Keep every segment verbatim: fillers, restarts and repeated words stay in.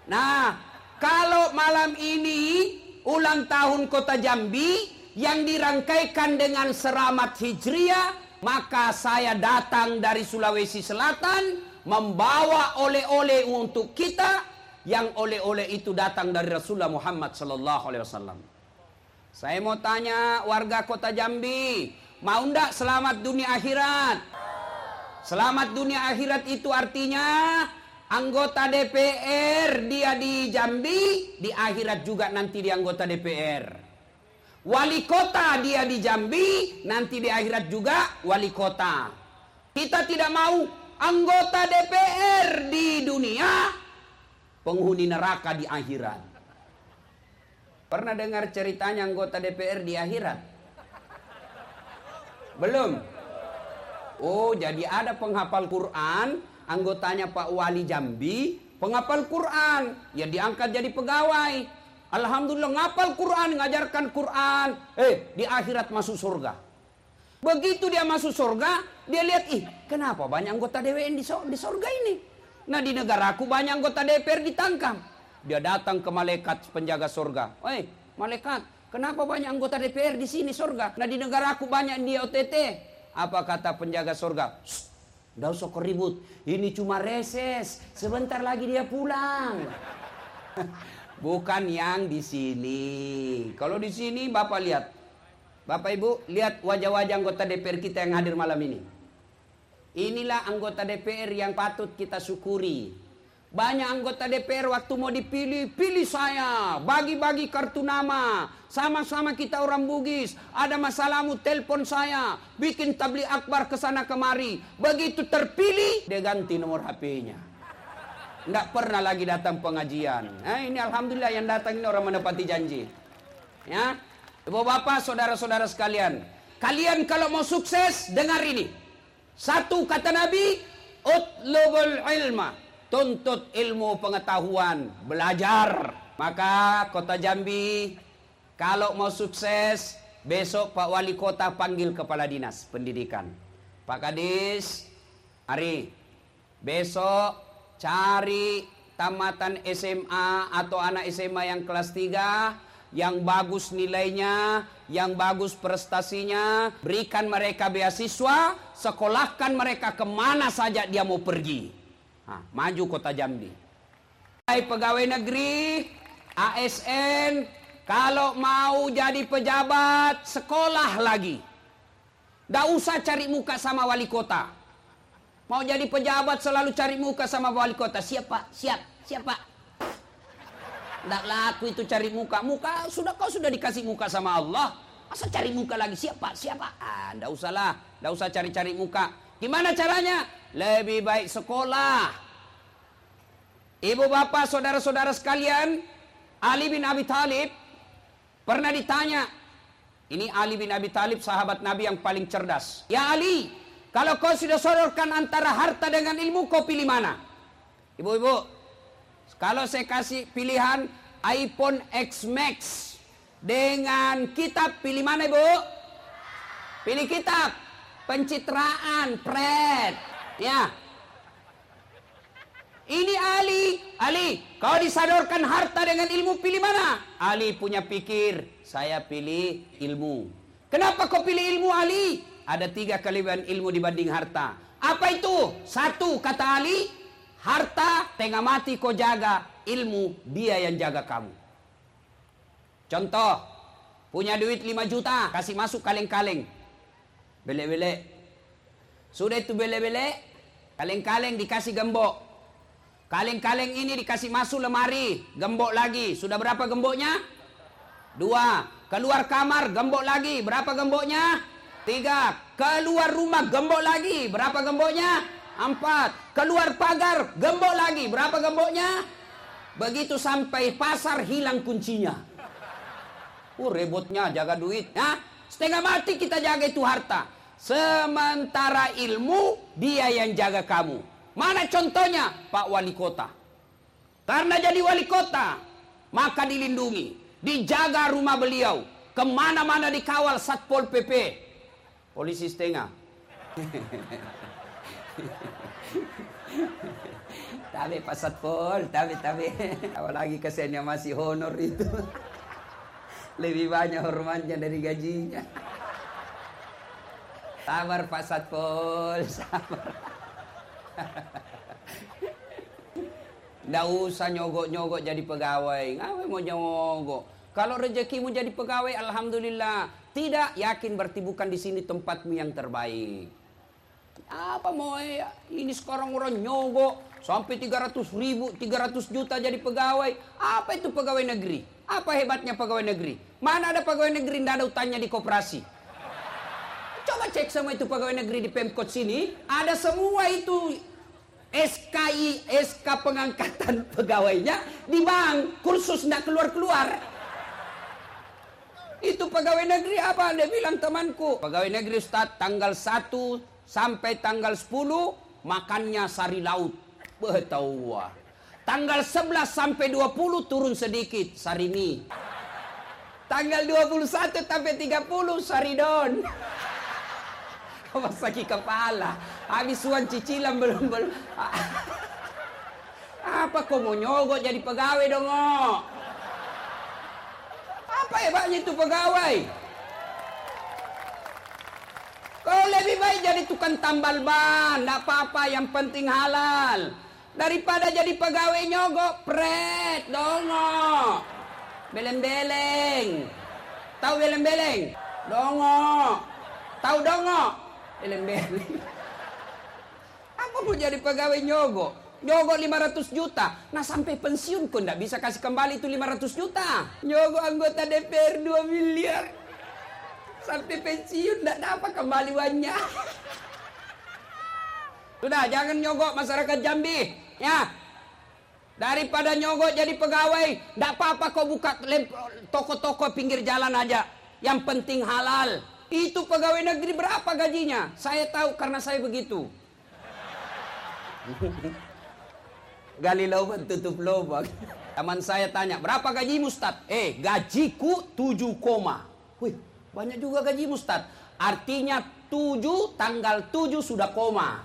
Nah, kalau malam ini ulang tahun Kota Jambi yang dirangkaikan dengan seramat Hijriah, maka saya datang dari Sulawesi Selatan membawa oleh-oleh untuk kita, yang oleh-oleh itu datang dari Rasulullah Muhammad sallallahu alaihi wasallam. Saya mau tanya warga Kota Jambi, mau ndak selamat dunia akhirat? Selamat dunia akhirat itu artinya anggota D P R dia di Jambi, di akhirat juga nanti dia anggota D P R. Wali kota dia di Jambi, nanti di akhirat juga wali kota. Kita tidak mau anggota D P R di dunia, penghuni neraka di akhirat. Pernah dengar ceritanya anggota D P R di akhirat? Belum? Oh, jadi ada penghafal Quran, anggotanya Pak Wali Jambi, penghafal Quran, ya diangkat jadi pegawai. Alhamdulillah ngapal Quran, ngajarkan Quran, eh di akhirat masuk surga. Begitu dia masuk surga, dia lihat, ih kenapa banyak anggota D W N di, di surga ini? Nah di negaraku banyak anggota D P R ditangkap. Dia datang ke malaikat penjaga surga. Oi malaikat, kenapa banyak anggota D P R di sini surga? Nah di negaraku banyak di O T T. Apa kata penjaga surga? Nggak usah kau ribut, ini cuma reses, sebentar lagi dia pulang. Bukan yang di sini. Kalau di sini Bapak lihat, Bapak Ibu lihat wajah-wajah anggota D P R kita yang hadir malam ini. Inilah anggota D P R yang patut kita syukuri. Banyak anggota D P R waktu mau dipilih, pilih saya, bagi-bagi kartu nama, sama-sama kita orang Bugis, ada masalahmu telepon saya, bikin tabligh akbar kesana kemari. Begitu terpilih, dia ganti nomor H P-nya. Nggak pernah lagi datang pengajian. Nah, ini alhamdulillah yang datang ini orang menepati janji. Ya, Ibu bapak, saudara-saudara sekalian, kalian kalau mau sukses, dengar ini. Satu kata Nabi, utlubul ilma, tuntut ilmu pengetahuan, belajar. Maka Kota Jambi, kalau mau sukses, besok Pak Wali Kota panggil Kepala Dinas Pendidikan. Pak Kadis, Ari, besok cari tamatan S M A atau anak S M A yang kelas tiga, yang bagus nilainya, yang bagus prestasinya, berikan mereka beasiswa, sekolahkan mereka kemana saja dia mau pergi. Nah, maju Kota Jambi. Pegawai negeri, A S N, kalau mau jadi pejabat, sekolah lagi. Nggak usah cari muka sama wali kota. Mau jadi pejabat selalu cari muka sama wali kota. Siapa? Siap, siapa? Nggak laku itu cari muka. Muka sudah kau sudah dikasih muka sama Allah. Masa cari muka lagi? Siapa? Siapa? Ah, nggak usah lah. Nggak usah cari-cari muka. Gimana caranya? Lebih baik sekolah. Ibu bapak, saudara-saudara sekalian, Ali bin Abi Thalib pernah ditanya. Ini Ali bin Abi Thalib, sahabat Nabi yang paling cerdas. Ya Ali, kalau kau sudah sodorkan antara harta dengan ilmu, kau pilih mana? Ibu-ibu, kalau saya kasih pilihan iPhone X Max dengan kitab, pilih mana ibu? Pilih kitab. Pencitraan, pret. Ya. Ini Ali. Ali, kau disodorkan harta dengan ilmu, pilih mana? Ali punya pikir, saya pilih ilmu. Kenapa kau pilih ilmu Ali? Ada tiga kelebihan ilmu dibanding harta. Apa itu? Satu, kata Ali, harta tengah mati kau jaga, ilmu dia yang jaga kamu. Contoh, punya duit lima juta, kasih masuk kaleng-kaleng. Bele-bele. Sudah itu bele-bele, kaleng-kaleng dikasih gembok. Kaleng-kaleng ini dikasih masuk lemari, gembok lagi. Sudah berapa gemboknya? Dua. Keluar kamar, gembok lagi. Berapa gemboknya? Tiga. Keluar rumah, gembok lagi. Berapa gemboknya? Empat. Keluar pagar, gembok lagi. Berapa gemboknya? Begitu sampai pasar, hilang kuncinya. Uh, rebotnya jaga duit. Nah, setengah mati kita jaga itu harta. Sementara ilmu, dia yang jaga kamu. Mana contohnya? Pak Wali Kota. Karena jadi wali kota, maka dilindungi. Dijaga rumah beliau. Kemana-mana dikawal Satpol P P. Polisi setengah. Tapi Pak Satpol, tapi tapi apalagi kesennya masih honor itu. Lebih banyak hormatnya dari gajinya. Sabar Pak Satpol, sabar. Nggak usah nyogok-nyogok jadi pegawai. Ngapain mau nyogok? Kalau rezekimu jadi pegawai, alhamdulillah. Tidak, yakin berarti bukan di sini tempatmu yang terbaik. Apa mau ya? Ini sekarang orang nyogok sampai tiga ratus ribu, tiga ratus juta jadi pegawai. Apa itu pegawai negeri? Apa hebatnya pegawai negeri? Mana ada pegawai negeri tidak ada utangnya di koperasi? Coba cek semua itu pegawai negeri di Pemkot sini. Ada semua itu S K I, S K pengangkatan pegawainya di bank. Kursus tidak keluar-keluar. Itu pegawai negeri apa? Dia bilang temanku. Pegawai negeri Ustaz tanggal satu sampai tanggal sepuluh makannya sari laut. Betawa. Tanggal sebelas sampai dua puluh turun sedikit sari mie. Tanggal dua puluh satu sampai tiga puluh saridon. Kau sakit kepala. Habis uang cicilan belum belum. Apa kau mau nyogok jadi pegawai dong? Apa hebatnya itu pegawai? Kau lebih baik jadi tukang tambal ban. Tidak apa-apa, yang penting halal. Daripada jadi pegawai nyogok, pret dongo. Beleng-beleng. Tahu beleng-beleng? Dongo. Tahu dongo? Beleng-beleng. Apa mau jadi pegawai nyogok? Nyogok lima ratus juta. Nah sampai pensiun kok nggak bisa kasih kembali itu lima ratus juta. Nyogok anggota D P R dua miliar. Sampai pensiun nggak dapat kembali uangnya. Sudah, jangan nyogok masyarakat Jambi. Ya. Daripada nyogok jadi pegawai, nggak apa-apa kau buka toko-toko pinggir jalan aja. Yang penting halal. Itu pegawai negeri berapa gajinya? Saya tahu karena saya begitu. Gali lubang tutup lubang. Teman saya tanya, berapa gajimu Ustaz? Eh, gajiku tujuh koma. Wih, banyak juga gajimu Ustaz. Artinya tujuh tanggal tujuh sudah koma.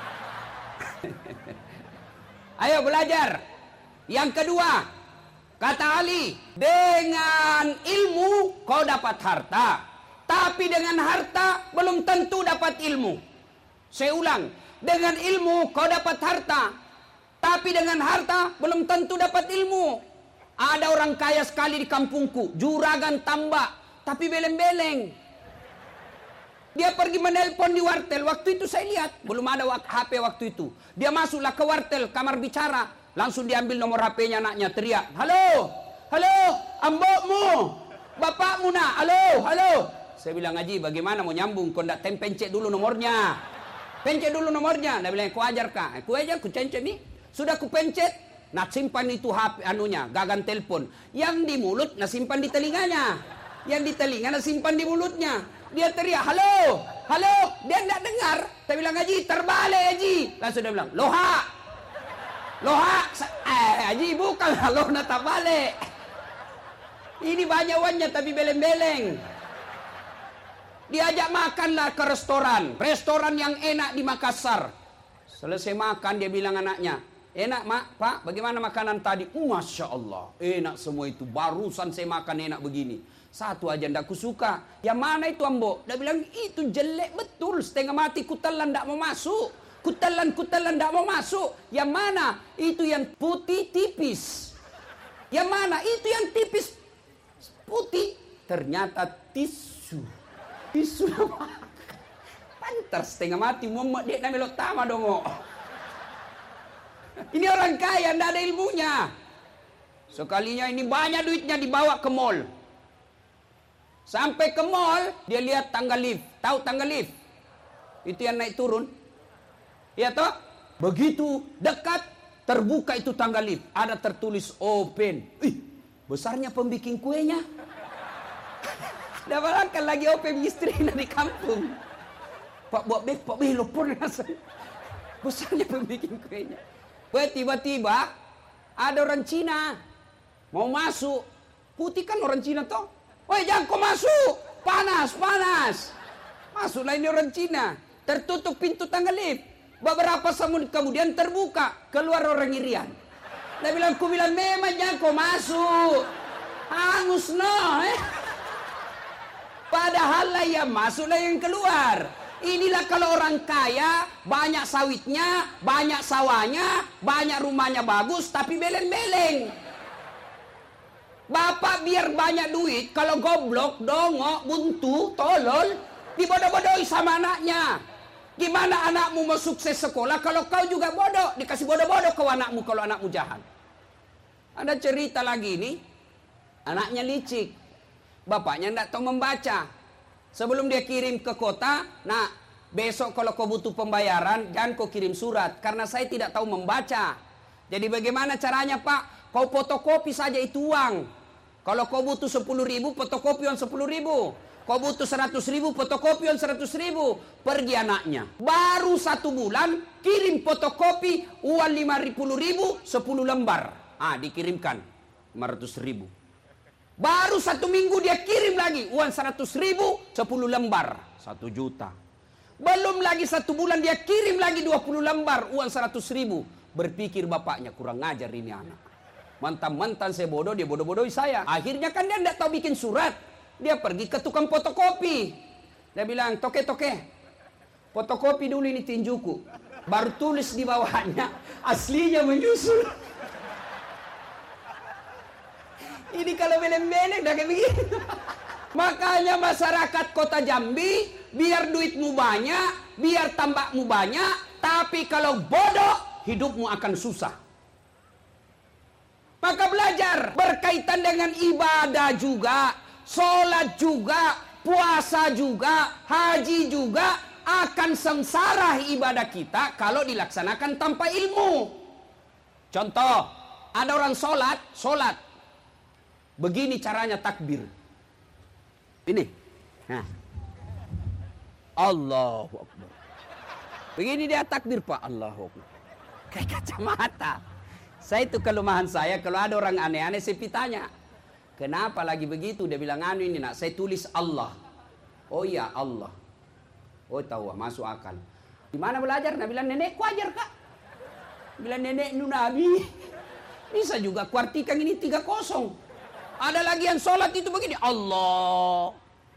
Ayo belajar. Yang kedua, kata Ali, dengan ilmu kau dapat harta. Tapi dengan harta belum tentu dapat ilmu. Saya ulang, dengan ilmu kau dapat harta. Tapi dengan harta belum tentu dapat ilmu. Ada orang kaya sekali di kampungku, juragan tambak, tapi beleng-beleng. Dia pergi menelpon di wartel. Waktu itu saya lihat, belum ada H P waktu itu. Dia masuklah ke wartel, kamar bicara. Langsung diambil nomor H P-nya anaknya, teriak. Halo, halo, ambokmu, bapakmu nak, halo, halo. Saya bilang, Haji, bagaimana mau nyambung? Kau ndak pencet dulu nomornya. Pencet dulu nomornya. Dia bilang, ku ajar kak. Ku ajar, ku pencet nih. Sudah ku pencet. Nak simpan itu H P anunya, gagan telepon. Yang di mulut, nak simpan di telinganya. Yang di telinga, nak simpan di mulutnya. Dia teriak, halo, halo. Dia ndak dengar. Saya bilang, Haji, terbalik Haji. Langsung dia bilang, loha. Loha. Eh, Haji, bukan. Loha nak tak balik. Ini banyak uangnya, tapi beleng-beleng. Diajak makanlah ke restoran. Restoran yang enak di Makassar. Selesai makan dia bilang anaknya, enak mak, pak, bagaimana makanan tadi? Masya Allah, enak semua itu. Barusan saya makan enak begini. Satu aja ndak kusuka. Yang mana itu ambo? Dia bilang, itu jelek betul. Setengah mati kutelan ndak mau masuk. Kutelan, kutelan ndak mau masuk. Yang mana? Itu yang putih tipis. Yang mana? Itu yang tipis putih. Ternyata tisu. Tisu nama. Pantar setengah mati Muhammad dia namelo tama dong. Ini orang kaya ndak ada ilmunya. Sekalinya ini banyak duitnya dibawa ke mall. Sampai ke mall dia lihat tangga lift. Tahu tangga lift? Itu yang naik turun. Ya toh? Begitu dekat terbuka itu tangga lift, ada tertulis open. Ih, besarnya pembikin kuenya. Dah balangkan lagi open istri di kampung. Pak buat beh, pak beh lopor rasanya. Besarnya pembikin kuenya. Wah, tiba-tiba ada orang Cina mau masuk. Putih kan orang Cina toh. Woi, jangan kau masuk. Panas, panas. Masuklah ini orang Cina. Tertutup pintu tangga lift. Beberapa menit kemudian terbuka, keluar orang Irian. Dia bilang, ku bilang memang jangan kau masuk. Hangus no. Eh? Padahal lah yang masuk lah yang keluar. Inilah kalau orang kaya, banyak sawitnya, banyak sawahnya, banyak rumahnya bagus, tapi beleng-beleng. Bapak biar banyak duit, kalau goblok, dongok, buntu, tolol, dibodoh-bodohi sama anaknya. Gimana anakmu mau sukses sekolah kalau kau juga bodoh? Dikasih bodoh-bodoh ke anakmu kalau anakmu jahat. Ada cerita lagi nih, anaknya licik. Bapaknya tidak tahu membaca. Sebelum dia kirim ke kota, nah besok kalau kau butuh pembayaran, jangan kau kirim surat. Karena saya tidak tahu membaca. Jadi bagaimana caranya Pak? Kau fotokopi saja itu uang. Kalau kau butuh sepuluh ribu, fotokopi uang sepuluh ribu. Kau butuh seratus ribu, fotokopi uang seratus ribu. Pergi anaknya. Baru satu bulan, kirim fotokopi uang lima puluh ribu, sepuluh lembar. Ah, dikirimkan lima ratus ribu. Baru satu minggu dia kirim lagi uang seratus ribu, sepuluh lembar, satu juta. Belum lagi satu bulan dia kirim lagi dua puluh lembar uang seratus ribu. Berpikir bapaknya, kurang ngajar ini anak. Mantan-mantan saya bodoh, dia bodoh-bodohi saya. Akhirnya kan dia tidak tahu bikin surat. Dia pergi ke tukang fotokopi. Dia bilang, toke-toke, fotokopi dulu ini tinjuku. Baru tulis di bawahnya, aslinya menyusul. Ini kalau beleng-beleng udah kayak begini. Makanya masyarakat kota Jambi, biar duitmu banyak, biar tambakmu banyak, tapi kalau bodoh, hidupmu akan susah. Maka belajar berkaitan dengan ibadah juga. Sholat juga, puasa juga, haji juga akan sengsara ibadah kita kalau dilaksanakan tanpa ilmu. Contoh, ada orang sholat, sholat. Begini caranya takbir. Ini. Nah. Allahu Akbar. Begini dia takbir Pak. Allahu Akbar. Kayak kacamata. Saya itu kelemahan saya, kalau ada orang aneh-aneh saya pitanya. Kenapa lagi begitu? Dia bilang, anu ini nak, saya tulis Allah. Oh iya Allah. Oh tahu, masuk akal. Di mana belajar? Nah bilang, nenekku ajar kak. Bilang nenek nu Nabi. Bisa juga kuartikan ini tiga kosong. Ada lagi yang sholat itu begini. Allah.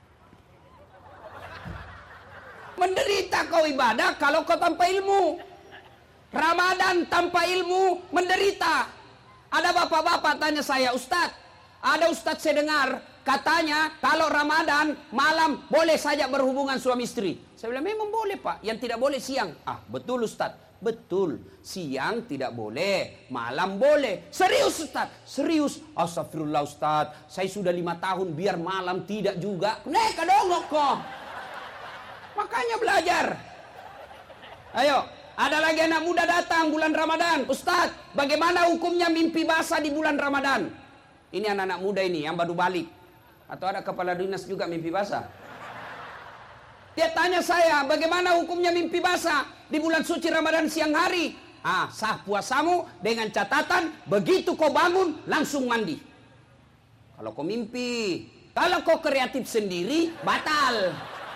Menderita kau ibadah kalau kau tanpa ilmu. Ramadan tanpa ilmu menderita. Ada bapak-bapak tanya saya, Ustadz, ada Ustadz saya dengar katanya kalau Ramadan malam boleh saja berhubungan suami istri. Saya bilang memang boleh Pak, yang tidak boleh siang. Ah betul Ustadz, betul, siang tidak boleh, malam boleh. Serius Ustadz, serius. Astagfirullah Ustadz, saya sudah lima tahun biar malam tidak juga. Nek kadongok kok. Makanya belajar. Ayo, ada lagi anak muda datang bulan Ramadan. Ustadz, bagaimana hukumnya mimpi basah di bulan Ramadan? Ini anak-anak muda ini yang baru balik. Atau ada kepala dinas juga mimpi basah. Dia tanya saya, bagaimana hukumnya mimpi basah di bulan suci Ramadan siang hari? Ah, sah puasamu dengan catatan begitu kau bangun langsung mandi. Kalau kau mimpi, kalau kau kreatif sendiri batal.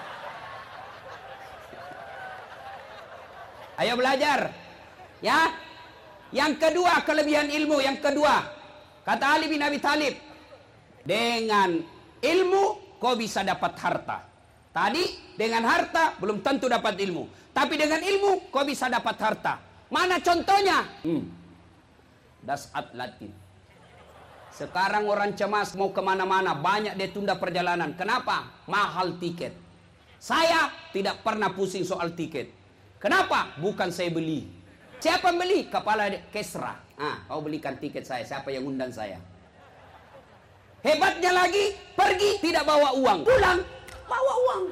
Ayo belajar. Ya. Yang kedua, kelebihan ilmu yang kedua. Kata Ali bin Abi Thalib, dengan ilmu kau bisa dapat harta. Tadi dengan harta belum tentu dapat ilmu. Tapi dengan ilmu kau bisa dapat harta. Mana contohnya? Hmm. Dasat Latin. Sekarang orang cemas mau kemana-mana, banyak dia tunda perjalanan. Kenapa? Mahal tiket. Saya tidak pernah pusing soal tiket. Kenapa? Bukan saya beli. Siapa yang beli? Kepala Kesra. Ah, kau belikan tiket saya. Siapa yang undang saya? Hebatnya lagi, pergi tidak bawa uang. Pulang, bawa uang.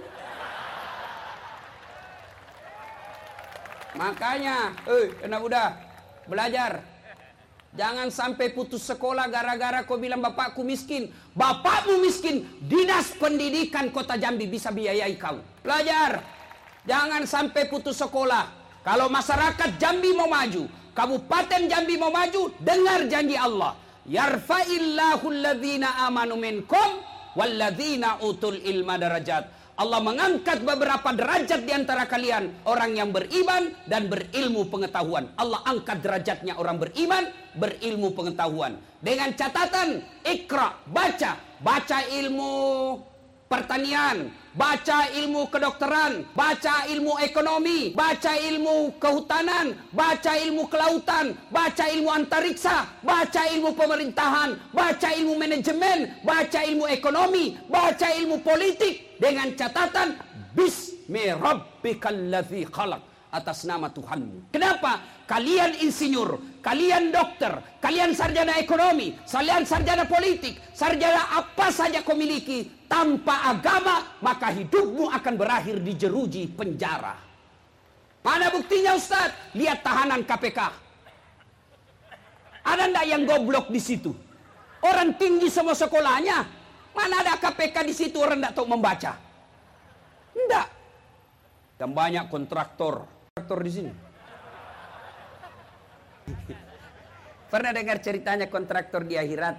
Makanya, eh, anak muda, belajar. Jangan sampai putus sekolah gara-gara kau bilang bapakku miskin. Bapakmu miskin, Dinas Pendidikan Kota Jambi bisa biayai kau. Belajar. Jangan sampai putus sekolah. Kalau masyarakat Jambi mau maju, Kabupaten Jambi mau maju, dengar janji Allah. Yarfa'illahu alladhina amanu minkum walladzina utul ilma darajat. Allah mengangkat beberapa derajat di antara kalian, orang yang beriman dan berilmu pengetahuan. Allah angkat derajatnya orang beriman, berilmu pengetahuan. Dengan catatan, ikra, baca. Baca ilmu pertanian, baca ilmu kedokteran, baca ilmu ekonomi, baca ilmu kehutanan, baca ilmu kelautan, baca ilmu antariksa, baca ilmu pemerintahan, baca ilmu manajemen, baca ilmu ekonomi, baca ilmu politik. Dengan catatan, Bismi rabbikal ladzi khalaq, atas nama Tuhanmu. Kenapa? Kalian insinyur, kalian dokter, kalian sarjana ekonomi, kalian sarjana politik, sarjana apa saja kau miliki, tanpa agama, maka hidupmu akan berakhir di jeruji penjara. Mana buktinya Ustaz? Lihat tahanan K P K. Ada ndak yang goblok di situ? Orang tinggi semua sekolahnya. Mana ada K P K di situ orang ndak tahu membaca? Ndak. Dan banyak kontraktor. Kontraktor di sini. Pernah dengar ceritanya kontraktor di akhirat?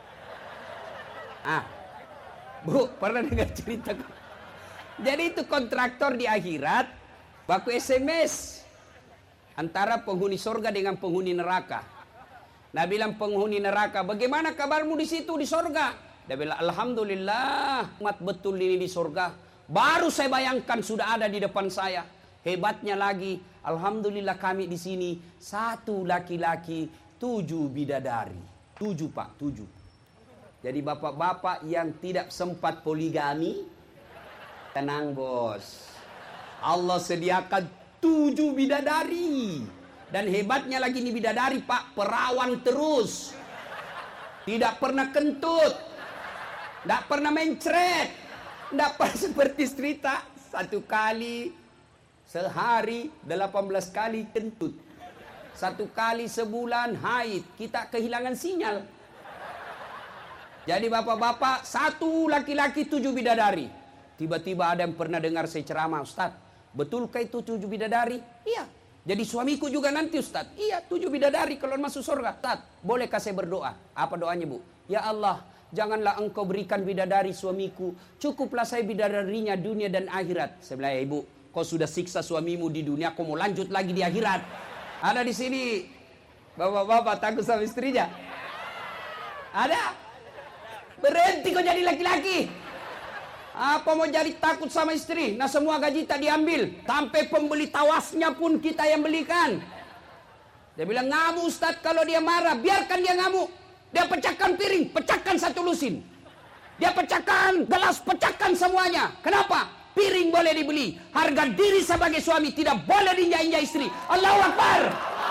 Ah, Bu, pernah dengar cerita? Jadi itu kontraktor di akhirat, baku S M S antara penghuni surga dengan penghuni neraka. Nah, bilang penghuni neraka, bagaimana kabarmu di situ di surga? Dia bilang, alhamdulillah, mat betul ini di surga. Baru saya bayangkan sudah ada di depan saya. Hebatnya lagi, alhamdulillah kami di sini satu laki-laki, tujuh bidadari. Tujuh pak, tujuh. Jadi bapak-bapak yang tidak sempat poligami, tenang bos. Allah sediakan tujuh bidadari. Dan hebatnya lagi nih bidadari pak, perawan terus. Tidak pernah kentut. Tidak pernah mencret. Tidak pernah seperti cerita. Satu kali sehari delapan belas kali kentut. Satu kali sebulan haid. Kita kehilangan sinyal. Jadi bapak-bapak, satu laki-laki tujuh bidadari. Tiba-tiba ada yang pernah dengar saya ceramah, Ustaz, betulkah itu tujuh bidadari? Iya. Jadi suamiku juga nanti Ustaz. Iya, tujuh bidadari kalau masuk surga. Ustaz, bolehkah saya berdoa? Apa doanya Bu? Ya Allah, janganlah engkau berikan bidadari suamiku. Cukuplah saya bidadarinya dunia dan akhirat. Saya bilang, ya Ibu, kau sudah siksa suamimu di dunia, kau mau lanjut lagi di akhirat. Ada di sini bapak-bapak takut sama istrinya? Ada? Berhenti kau jadi laki-laki. Apa mau jadi takut sama istri? Nah semua gaji tak diambil. Sampai pembeli tawasnya pun kita yang belikan. Dia bilang ngamuk Ustaz kalau dia marah. Biarkan dia ngamuk. Dia pecahkan piring, pecahkan satu lusin. Dia pecahkan gelas, pecahkan semuanya. Kenapa? Piring boleh dibeli. Harga diri sebagai suami tidak boleh diinjak-injak istri. Allahu Akbar.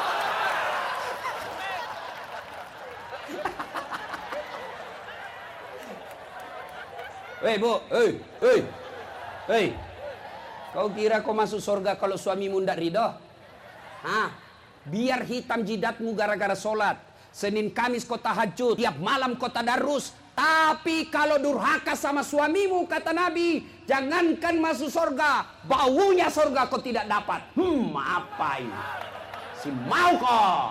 Hei Bu, hei, hei, hei. Kau kira kau masuk surga kalau suamimu tidak ridho? Hah? Biar hitam jidatmu gara-gara sholat. Senin Kamis kau tahajud, tiap malam kau tadarus. Tapi kalau durhaka sama suamimu, kata Nabi, jangankan masuk surga, baunya surga kau tidak dapat. Hmm, apa ini? Si mau kau?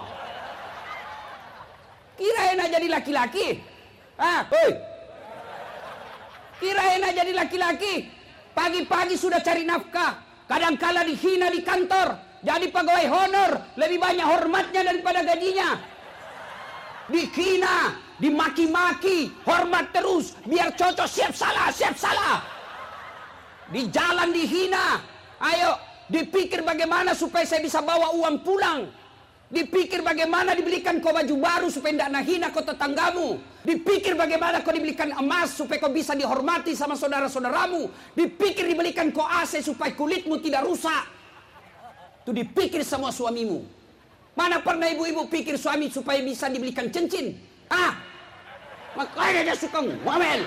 Kirain aja jadi laki-laki? Ah, hei. Kirain aja jadi laki-laki. Pagi-pagi sudah cari nafkah. Kadang-kala dihina di kantor. Jadi pegawai honor. Lebih banyak hormatnya daripada gajinya. Dihina, dimaki-maki, hormat terus. Biar cocok, siap salah, siap salah. Di jalan dihina. Ayo, dipikir bagaimana supaya saya bisa bawa uang pulang. Dipikir bagaimana dibelikan kau baju baru supaya tidak nahina kau tetanggamu. Dipikir bagaimana kau dibelikan emas supaya kau bisa dihormati sama saudara-saudaramu. Dipikir dibelikan kau A C supaya kulitmu tidak rusak. Itu dipikir semua suamimu. Mana pernah ibu-ibu pikir suami supaya bisa dibelikan cincin? Ah, makanya dia suka ngomel.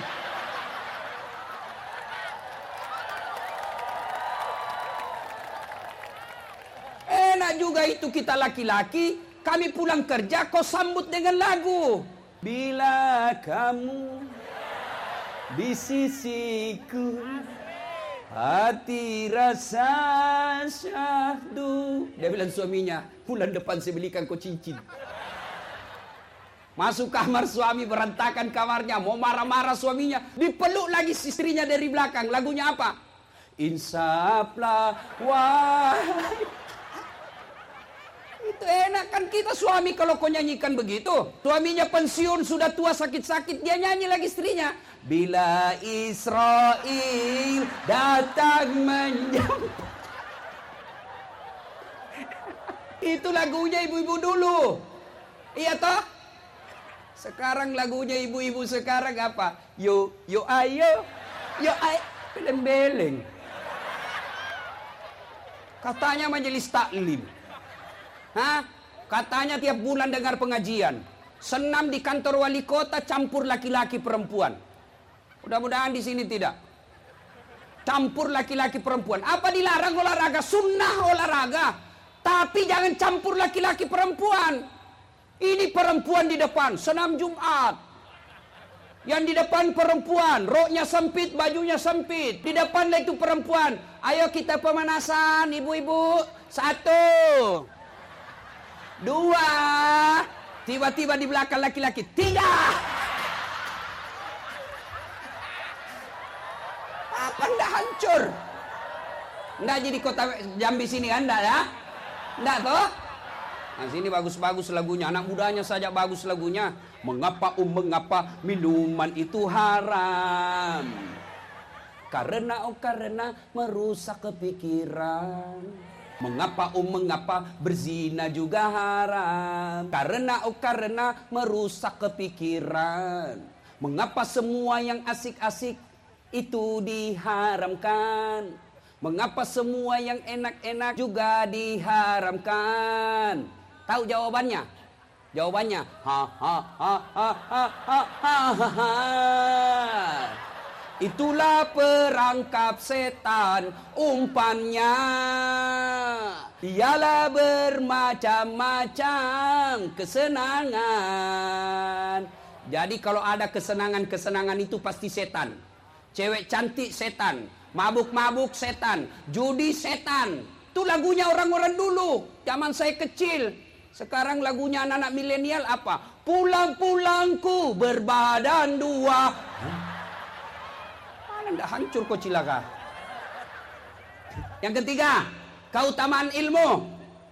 Enak juga itu kita laki-laki, kami pulang kerja kau sambut dengan lagu. Bila kamu di sisiku, hati rasa syahdu. Dia bilang suaminya, bulan depan saya belikan kau cincin. Masuk kamar suami, berantakan kamarnya, mau marah-marah suaminya, dipeluk lagi istrinya dari belakang. Lagunya apa? insaflah wahai. Itu enak kan kita suami kalau kau nyanyikan begitu. Suaminya pensiun sudah tua sakit-sakit, dia nyanyi lagi istrinya. Bila Israel datang menjemput. Itu lagunya ibu-ibu dulu. Iya toh? Sekarang lagunya ibu-ibu sekarang apa? Yo, yo ayo, yo ayo, beleng-beleng. Katanya majelis taklim. Hah? Katanya tiap bulan dengar pengajian. Senam di kantor wali kota campur laki-laki perempuan. Mudah-mudahan di sini tidak. Campur laki-laki perempuan. Apa dilarang olahraga? Sunnah olahraga. Tapi jangan campur laki-laki perempuan. Ini perempuan di depan, senam Jumat. Yang di depan perempuan, roknya sempit, bajunya sempit. Di depan itu perempuan. Ayo kita pemanasan, ibu-ibu. Satu. Dua. Tiba-tiba di belakang laki-laki. Tiga. Apa anda hancur? Nggak jadi kota Jambi sini anda ya? Nggak toh? Nah sini bagus-bagus lagunya. Anak mudanya saja bagus lagunya. Mengapa um mengapa minuman itu haram? Karena oh karena merusak kepikiran. Mengapa um mengapa berzina juga haram? Karena oh karena merusak kepikiran. Mengapa semua yang asik-asik itu diharamkan? Mengapa semua yang enak-enak juga diharamkan? Tahu jawabannya? Jawabannya ha ha ha ha ha ha ha ha. Itulah perangkap setan umpannya. Ialah bermacam-macam kesenangan. Jadi kalau ada kesenangan-kesenangan itu pasti setan. Cewek cantik setan, mabuk-mabuk setan, judi setan. Itu lagunya orang-orang dulu, zaman saya kecil. Sekarang lagunya anak-anak milenial apa? Pulang-pulangku berbadan dua. Mana ndak hancur kok cilaka. Yang ketiga, keutamaan ilmu.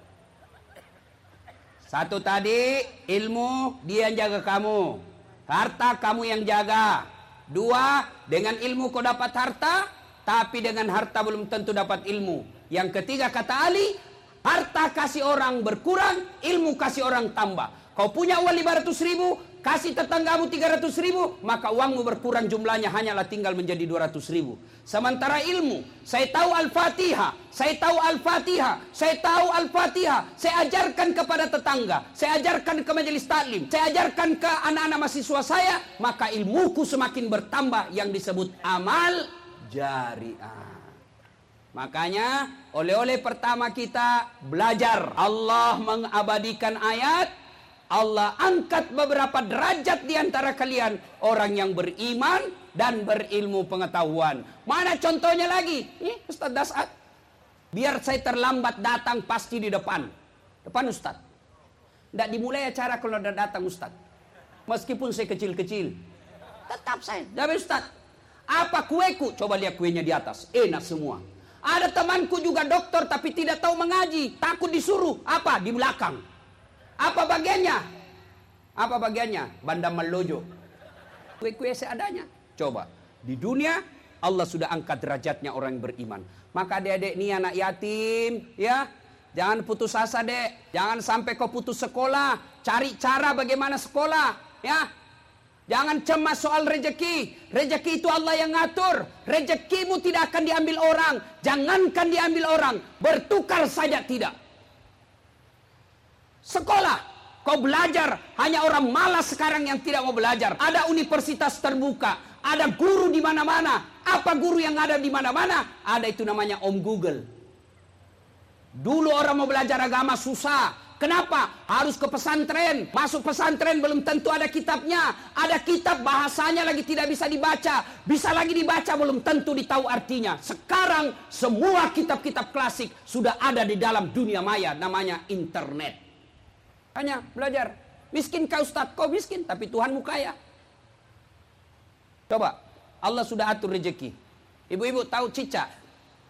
Satu tadi, ilmu dia yang jaga kamu. Harta kamu yang jaga. Dua, dengan ilmu kau dapat harta, tapi dengan harta belum tentu dapat ilmu. Yang ketiga kata Ali, harta kasih orang berkurang, ilmu kasih orang tambah. Kau punya uang lima ratus ribu, kasih tetanggamu tiga ratus ribu, maka uangmu berkurang jumlahnya hanyalah tinggal menjadi dua ratus ribu. Sementara ilmu, saya tahu Al-Fatihah, saya tahu Al-Fatihah, saya tahu Al-Fatihah, saya ajarkan kepada tetangga, saya ajarkan ke majelis taklim, saya ajarkan ke anak-anak mahasiswa saya, maka ilmuku semakin bertambah yang disebut amal jariah. Makanya oleh-oleh pertama kita belajar. Allah mengabadikan ayat, Allah angkat beberapa derajat di antara kalian, orang yang beriman dan berilmu pengetahuan. Mana contohnya lagi? Ini Ustaz Dasat. Biar saya terlambat datang pasti di depan. Depan Ustaz. Tidak dimulai acara kalau udah datang Ustaz. Meskipun saya kecil-kecil. Tetap saya. Jadi Ustaz, apa kueku? Coba lihat kuenya di atas. Enak semua. Ada temanku juga dokter tapi tidak tahu mengaji. Takut disuruh. Apa? Di belakang. Apa bagiannya? Apa bagiannya? Banda melojo. Kue-kue seadanya. Coba. Di dunia, Allah sudah angkat derajatnya orang yang beriman. Maka adik-adik ini anak yatim. Ya. Jangan putus asa dek. Jangan sampai kau putus sekolah. Cari cara bagaimana sekolah. Ya. Jangan cemas soal rezeki. Rezeki itu Allah yang ngatur. Rezekimu tidak akan diambil orang. Jangankan diambil orang. Bertukar saja tidak. Sekolah, kau belajar. Hanya orang malas sekarang yang tidak mau belajar. Ada universitas terbuka, ada guru di mana-mana. Apa guru yang ada di mana-mana? Ada itu namanya Om Google. Dulu orang mau belajar agama susah. Kenapa? Harus ke pesantren. Masuk pesantren belum tentu ada kitabnya. Ada kitab bahasanya lagi tidak bisa dibaca. Bisa lagi dibaca belum tentu ditahu artinya. Sekarang semua kitab-kitab klasik sudah ada di dalam dunia maya. Namanya internet. Hanya belajar. Miskin kau Ustaz, kau miskin tapi Tuhanmu kaya. Coba, Allah sudah atur rezeki. Ibu-ibu tahu cicak?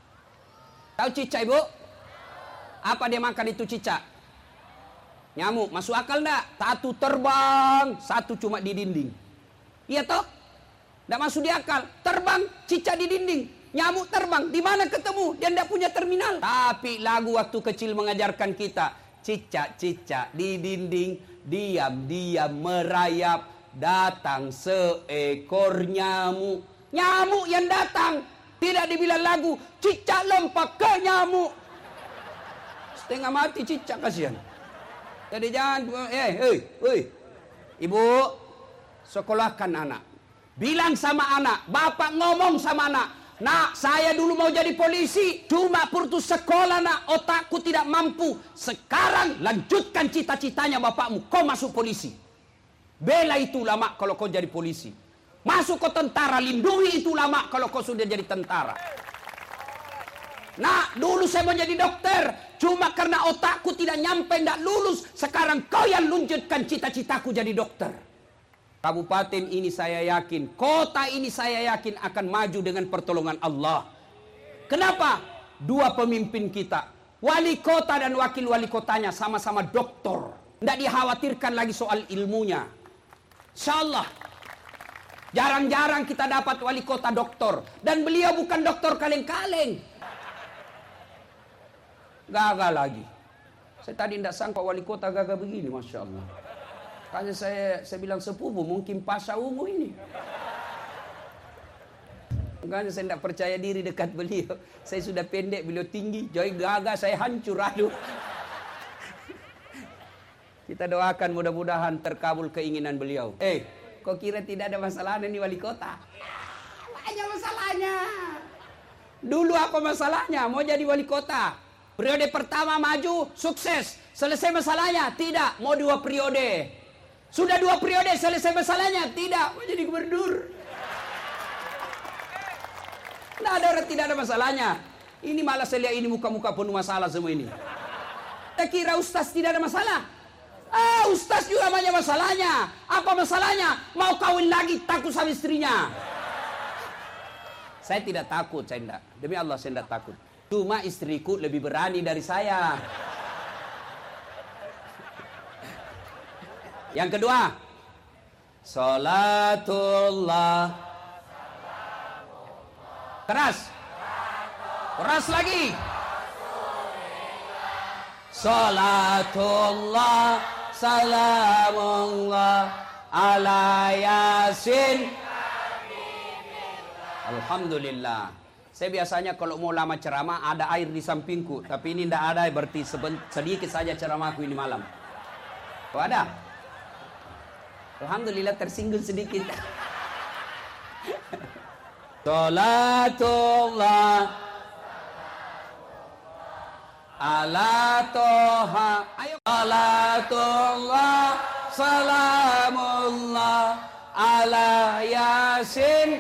Tahu cicak, Ibu? Apa dia makan itu cicak? Nyamuk. Masuk akal enggak? Satu terbang, satu cuma di dinding. Iya toh? Enggak masuk di akal. Terbang, cicak di dinding. Nyamuk terbang. Di mana ketemu? Dia enggak punya terminal. Tapi lagu waktu kecil mengajarkan kita. Cicak-cicak di dinding, diam-diam merayap. Datang seekor nyamuk. Nyamuk yang datang. Tidak dibilang lagu, cicak lompat ke nyamuk. Setengah mati cicak, kasihan. Jadi jangan, eh, eh, eh. Ibu, sekolahkan anak. Bilang sama anak, bapak ngomong sama anak. Nak, saya dulu mau jadi polisi. Cuma putus sekolah, nak. Otakku tidak mampu. Sekarang lanjutkan cita-citanya bapakmu. Kau masuk polisi. Bela itu lama kalau kau jadi polisi. Masuk ke tentara, lindungi itu lama kalau kau sudah jadi tentara. Nah, dulu saya mau jadi dokter. Cuma karena otakku tidak nyampe, tidak lulus. Sekarang kau yang lanjutkan cita-citaku jadi dokter. Kabupaten ini saya yakin, kota ini saya yakin akan maju dengan pertolongan Allah. Kenapa? Dua pemimpin kita, wali kota dan wakil wali kotanya sama-sama doktor. Tidak dikhawatirkan lagi soal ilmunya. Insyaallah. Jarang-jarang kita dapat wali kota doktor. Dan beliau bukan doktor kaleng-kaleng. Gagal lagi. Saya tadi tidak sangka wali kota gagal begini, Masya Allah. Karena saya, saya bilang sepupu, mungkin pasha ungu ini. Makanya saya tidak percaya diri dekat beliau. Saya sudah pendek, beliau tinggi. Jadi gagal, saya hancur. Aduh. Kita doakan mudah-mudahan terkabul keinginan beliau. Eh, kok kira tidak ada masalah nih wali kota? Banyak masalahnya. Dulu apa masalahnya? Mau jadi wali kota. Periode pertama maju, sukses. Selesai masalahnya? Tidak. Mau dua periode. Sudah dua periode, selesai masalahnya? Tidak. Mau jadi gubernur. Tidak ada orang tidak ada masalahnya. Ini malah saya lihat ini muka-muka penuh masalah semua ini. Kita kira ustaz tidak ada masalah. Ah, ustaz juga banyak masalahnya. Apa masalahnya? Mau kawin lagi, takut sama istrinya. Saya tidak takut, saya tidak. Demi Allah saya tidak takut. Cuma istriku lebih berani dari saya. Yang kedua, salatullah. Keras. Keras lagi. Salatullah, salamullah ala yasin. Alhamdulillah. Saya biasanya kalau mau lama ceramah ada air di sampingku, tapi ini tidak ada, berarti sedikit saja ceramahku ini malam. Oh, ada? Alhamdulillah tersinggung sedikit. Salatullah ala toha. Ayo. Salatullah, salamullah ala yasin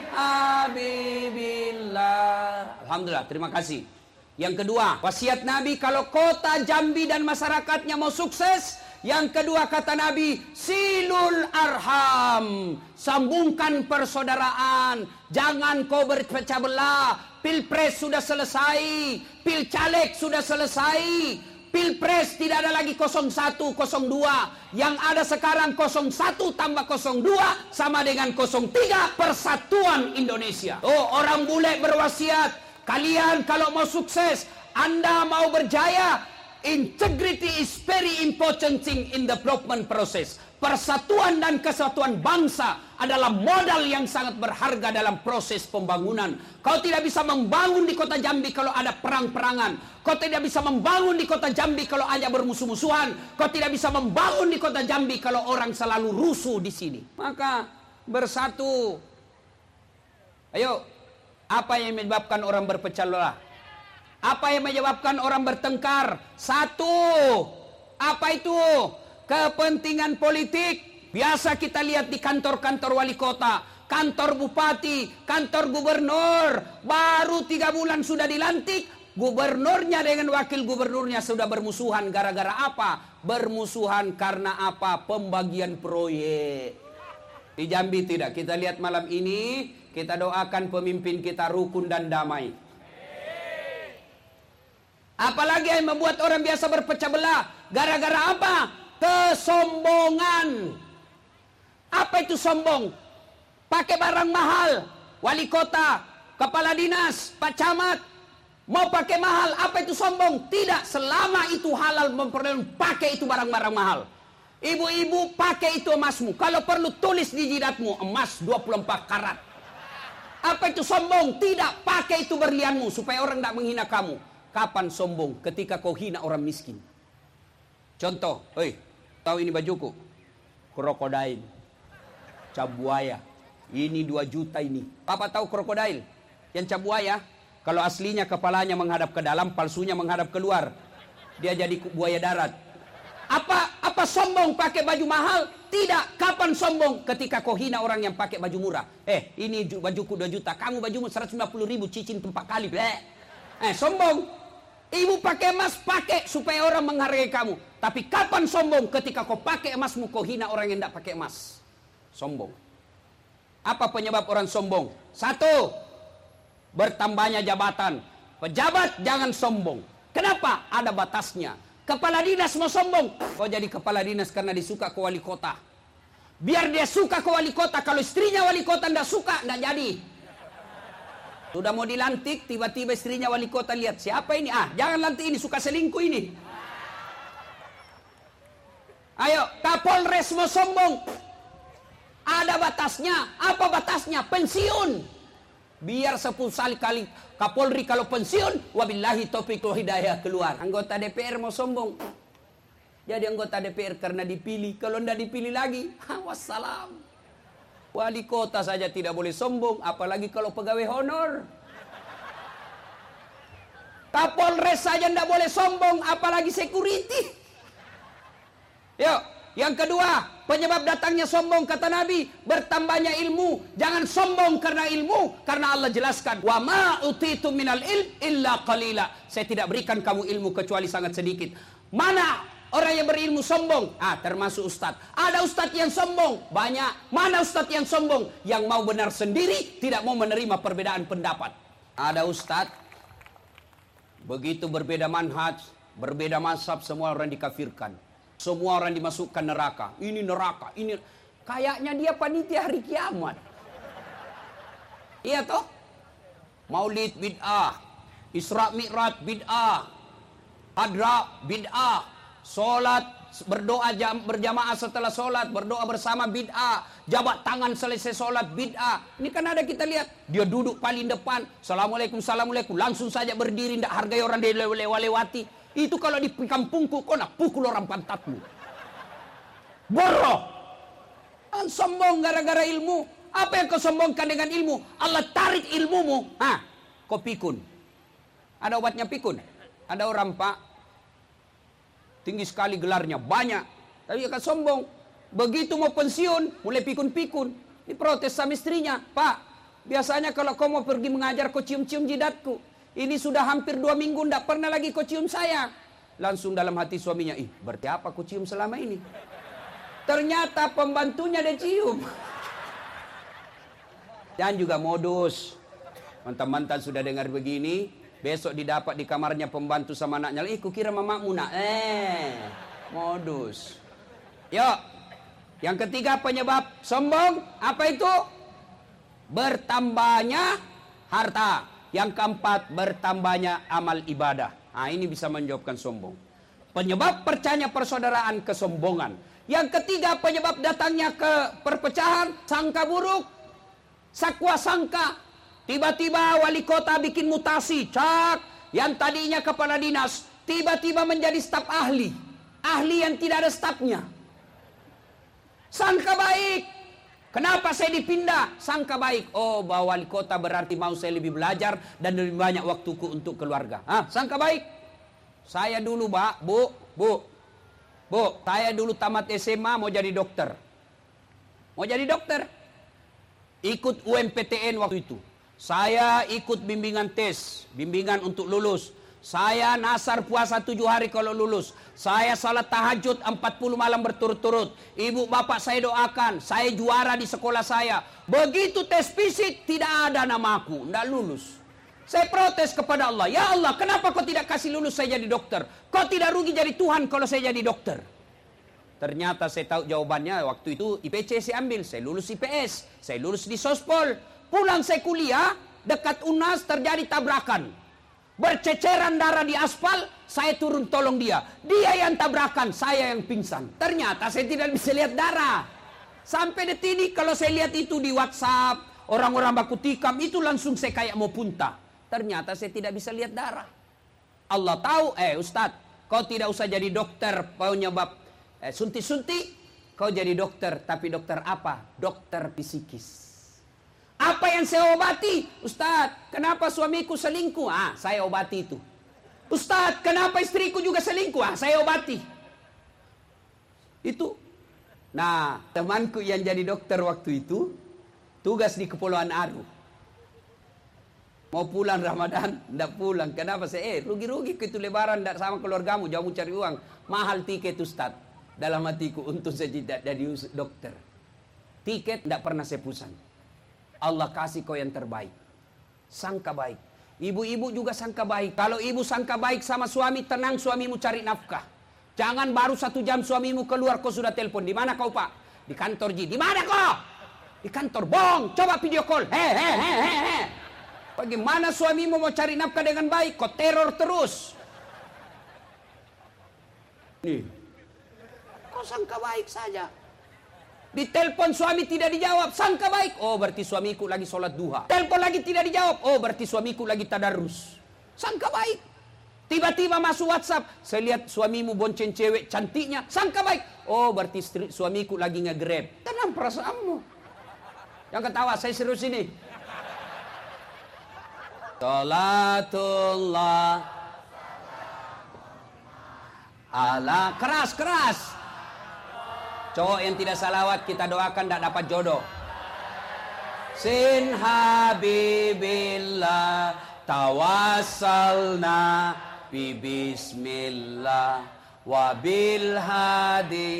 habibillah. Alhamdulillah, terima kasih. Yang kedua, wasiat Nabi kalau kota Jambi dan masyarakatnya mau sukses. Yang kedua kata Nabi, silul arham. Sambungkan persaudaraan. Jangan kau berpecah belah. Pilpres sudah selesai. Pilcaleg sudah selesai. Pilpres tidak ada lagi nol satu, nol dua. Yang ada sekarang nol satu tambah nol dua sama dengan nol tiga. Persatuan Indonesia. Oh, orang bule berwasiat. Kalian kalau mau sukses, Anda mau berjaya, integrity is very important thing in development process. Persatuan dan kesatuan bangsa adalah modal yang sangat berharga dalam proses pembangunan. Kau tidak bisa membangun di kota Jambi kalau ada perang-perangan. Kau tidak bisa membangun di kota Jambi kalau hanya bermusuh-musuhan. Kau tidak bisa membangun di kota Jambi kalau orang selalu rusuh di sini. Maka bersatu. Ayo, apa yang menyebabkan orang berpecah belah? Apa yang menyebabkan orang bertengkar? Satu, apa itu? Kepentingan politik. Biasa kita lihat di kantor-kantor wali kota, kantor bupati, kantor gubernur. Baru tiga bulan sudah dilantik, gubernurnya dengan wakil gubernurnya sudah bermusuhan. Gara-gara apa? Bermusuhan karena apa? Pembagian proyek. Di Jambi tidak. Kita lihat malam ini, kita doakan pemimpin kita rukun dan damai. Apalagi yang membuat orang biasa berpecah belah. Gara-gara apa? Kesombongan. Apa itu sombong? Pakai barang mahal. Wali kota, kepala dinas, pak camat, mau pakai mahal. Apa itu sombong? Tidak. Selama itu halal memperoleh, pakai itu barang-barang mahal. Ibu-ibu, pakai itu emasmu. Kalau perlu tulis di jidatmu, emas dua puluh empat karat. Apa itu sombong? Tidak. Pakai itu berlianmu supaya orang tidak menghina kamu. Kapan sombong? Ketika kau hina orang miskin. Contoh, hei, tahu ini bajuku? Krokodil, cap buaya. Ini dua juta ini. Papa tahu krokodil? Yang cap buaya, kalau aslinya kepalanya menghadap ke dalam, palsunya menghadap keluar. Dia jadi buaya darat. Apa apa sombong pakai baju mahal? Tidak. Kapan sombong? Ketika kau hina orang yang pakai baju murah. Eh, ini bajuku dua juta, kamu bajumu seratus lima puluh ribu, cicin empat kali. Bleh. Eh, sombong. Ibu pakai emas, pakai supaya orang menghargai kamu. Tapi kapan sombong? Ketika kau pakai emasmu, kau hina orang yang tidak pakai emas. Sombong. Apa penyebab orang sombong? Satu, bertambahnya jabatan. Pejabat jangan sombong. Kenapa? Ada batasnya. Kepala dinas mau sombong, kau jadi kepala dinas karena disuka ke wali kota. Biar dia suka ke wali kota. Kalau istrinya wali kota tidak suka, tidak jadi. Sudah mau dilantik, tiba-tiba istrinya wali kota lihat, siapa ini? Ah, jangan lantik ini, suka selingkuh ini. Ayo, Kapolres mau sombong. Ada batasnya. Apa batasnya? Pensiun. Biar sepuluh kali Kapolri kalau pensiun, wabillahi taufiq wal hidayah keluar. Anggota D P R mau sombong. Jadi anggota D P R karena dipilih. Kalau tidak dipilih lagi, ha, wassalam. Wali kota saja tidak boleh sombong, apalagi kalau pegawai honor. Kapolres saja tidak boleh sombong, apalagi security. Yuk, yang kedua, penyebab datangnya sombong kata Nabi, bertambahnya ilmu. Jangan sombong karena ilmu, karena Allah jelaskan, wa ma utitu minal ilm illa qalila. Saya tidak berikan kamu ilmu kecuali sangat sedikit. Mana orang yang berilmu sombong? Ah, termasuk ustadz. Ada ustadz yang sombong, banyak. Mana ustadz yang sombong? Yang mau benar sendiri, tidak mau menerima perbedaan pendapat. Ada ustadz, begitu berbeda manhaj, berbeda mazhab, semua orang dikafirkan. Semua orang dimasukkan neraka. Ini neraka, ini kayaknya dia panitia hari kiamat. Iya toh? Maulid bid'ah, Isra Mi'raj bid'ah, Hadra bid'ah, solat berdoa jam, berjamaah setelah solat, berdoa bersama bid'ah, jabat tangan selesai solat bid'ah. Ini kan ada kita lihat, dia duduk paling depan, assalamualaikum, assalamualaikum, langsung saja berdiri, tidak hargai orang dia lewati. Itu kalau di kampungku, kau nak pukul orang pantatmu. Boroh. Sombong gara-gara ilmu. Apa yang kau sombongkan dengan ilmu? Allah tarik ilmumu. Ah, kau pikun. Ada obatnya pikun. Ada orang pak, tinggi sekali gelarnya, banyak. Tapi dia kan sombong. Begitu mau pensiun, mulai pikun-pikun. Diprotes sama istrinya. Pak, biasanya kalau kau mau pergi mengajar, kau cium-cium jidatku. Ini sudah hampir dua minggu, tidak pernah lagi kau cium saya. Langsung dalam hati suaminya, ih, berarti apa kau cium selama ini? Ternyata pembantunya dia cium. Dan juga modus. Mantan-mantan sudah dengar begini, besok didapat di kamarnya pembantu sama anaknya. Ih, kukira mamamu nak. Eh, modus. Yuk, yang ketiga penyebab sombong, apa itu? Bertambahnya harta. Yang keempat, bertambahnya amal ibadah. Nah, ini bisa menjawabkan sombong. Penyebab percaya persaudaraan, kesombongan. Yang ketiga, penyebab datangnya ke perpecahan, sangka buruk, sakwa sangka. Tiba-tiba wali kota bikin mutasi, cak, yang tadinya kepala dinas, tiba-tiba menjadi staf ahli. Ahli yang tidak ada stafnya. Sangka baik. Kenapa saya dipindah? Sangka baik. Oh, bahwa wali kota berarti mau saya lebih belajar dan lebih banyak waktuku untuk keluarga. Hah? Sangka baik. Saya dulu, Pak, Bu, Bu. Bu, saya dulu tamat S M A mau jadi dokter. Mau jadi dokter. Ikut U M P T N waktu itu. Saya ikut bimbingan tes, bimbingan untuk lulus. Saya nasar puasa tujuh hari kalau lulus. Saya salat tahajud empat puluh malam berturut-turut. Ibu bapak saya doakan. Saya juara di sekolah saya. Begitu tes fisik tidak ada namaku. Tidak lulus. Saya protes kepada Allah. Ya Allah, kenapa kau tidak kasih lulus saya jadi dokter? Kau tidak rugi jadi Tuhan kalau saya jadi dokter? Ternyata saya tahu jawabannya. Waktu itu I P C saya ambil. Saya lulus I P S. Saya lulus di Sospol. Pulang saya kuliah. Dekat U N A S terjadi tabrakan. Berceceran darah di aspal. Saya turun tolong dia. Dia yang tabrakan. Saya yang pingsan. Ternyata saya tidak bisa lihat darah. Sampai detik ini kalau saya lihat itu di WhatsApp. Orang-orang baku tikam. Itu langsung saya kayak mau puntah. Ternyata saya tidak bisa lihat darah. Allah tahu, eh Ustadz, kau tidak usah jadi dokter, penyebab eh, suntik-suntik. Kau jadi dokter, tapi dokter apa? Dokter psikis. Apa yang saya obati? Ustadz, kenapa suamiku selingkuh? Ah, saya obati itu. Ustadz, kenapa istriku juga selingkuh? Ah, saya obati. Itu. Nah, temanku yang jadi dokter waktu itu, tugas di Kepulauan Aru. Mau pulang Ramadan, tidak pulang. Kenapa saya? Eh, rugi-rugi ke itu lebaran tidak sama keluargamu, jauh cari uang. Mahal tiket Ustaz. Dalam hatiku, untuk saya tidak jadi dokter. Tiket tidak pernah saya pesan. Allah kasih kau yang terbaik. Sangka baik. Ibu-ibu juga sangka baik. Kalau ibu sangka baik sama suami, tenang suamimu cari nafkah. Jangan baru satu jam suamimu keluar, kau sudah telepon. Di mana kau Pak? Di kantor Ji. Di mana kau? Di kantor. Bong, coba video call. Hehehe. Bagaimana suamimu mau cari nafkah dengan baik? Kau teror terus. Nih. Kau sangka baik saja. Ditelepon suami tidak dijawab. Sangka baik. Oh berarti suamiku lagi sholat duha. Telepon lagi tidak dijawab. Oh berarti suamiku lagi tadarus. Sangka baik. Tiba-tiba masuk WhatsApp. Saya lihat suamimu bonceng cewek cantiknya. Sangka baik. Oh berarti istri, suamiku lagi nge-grab. Tenang perasaanmu. Yang ketawa saya serius ini. Salatullah ala keras keras. Cowok yang tidak salawat kita doakan tidak dapat jodoh. Sin habibillah tawassalna bi bismillah wa bil hadi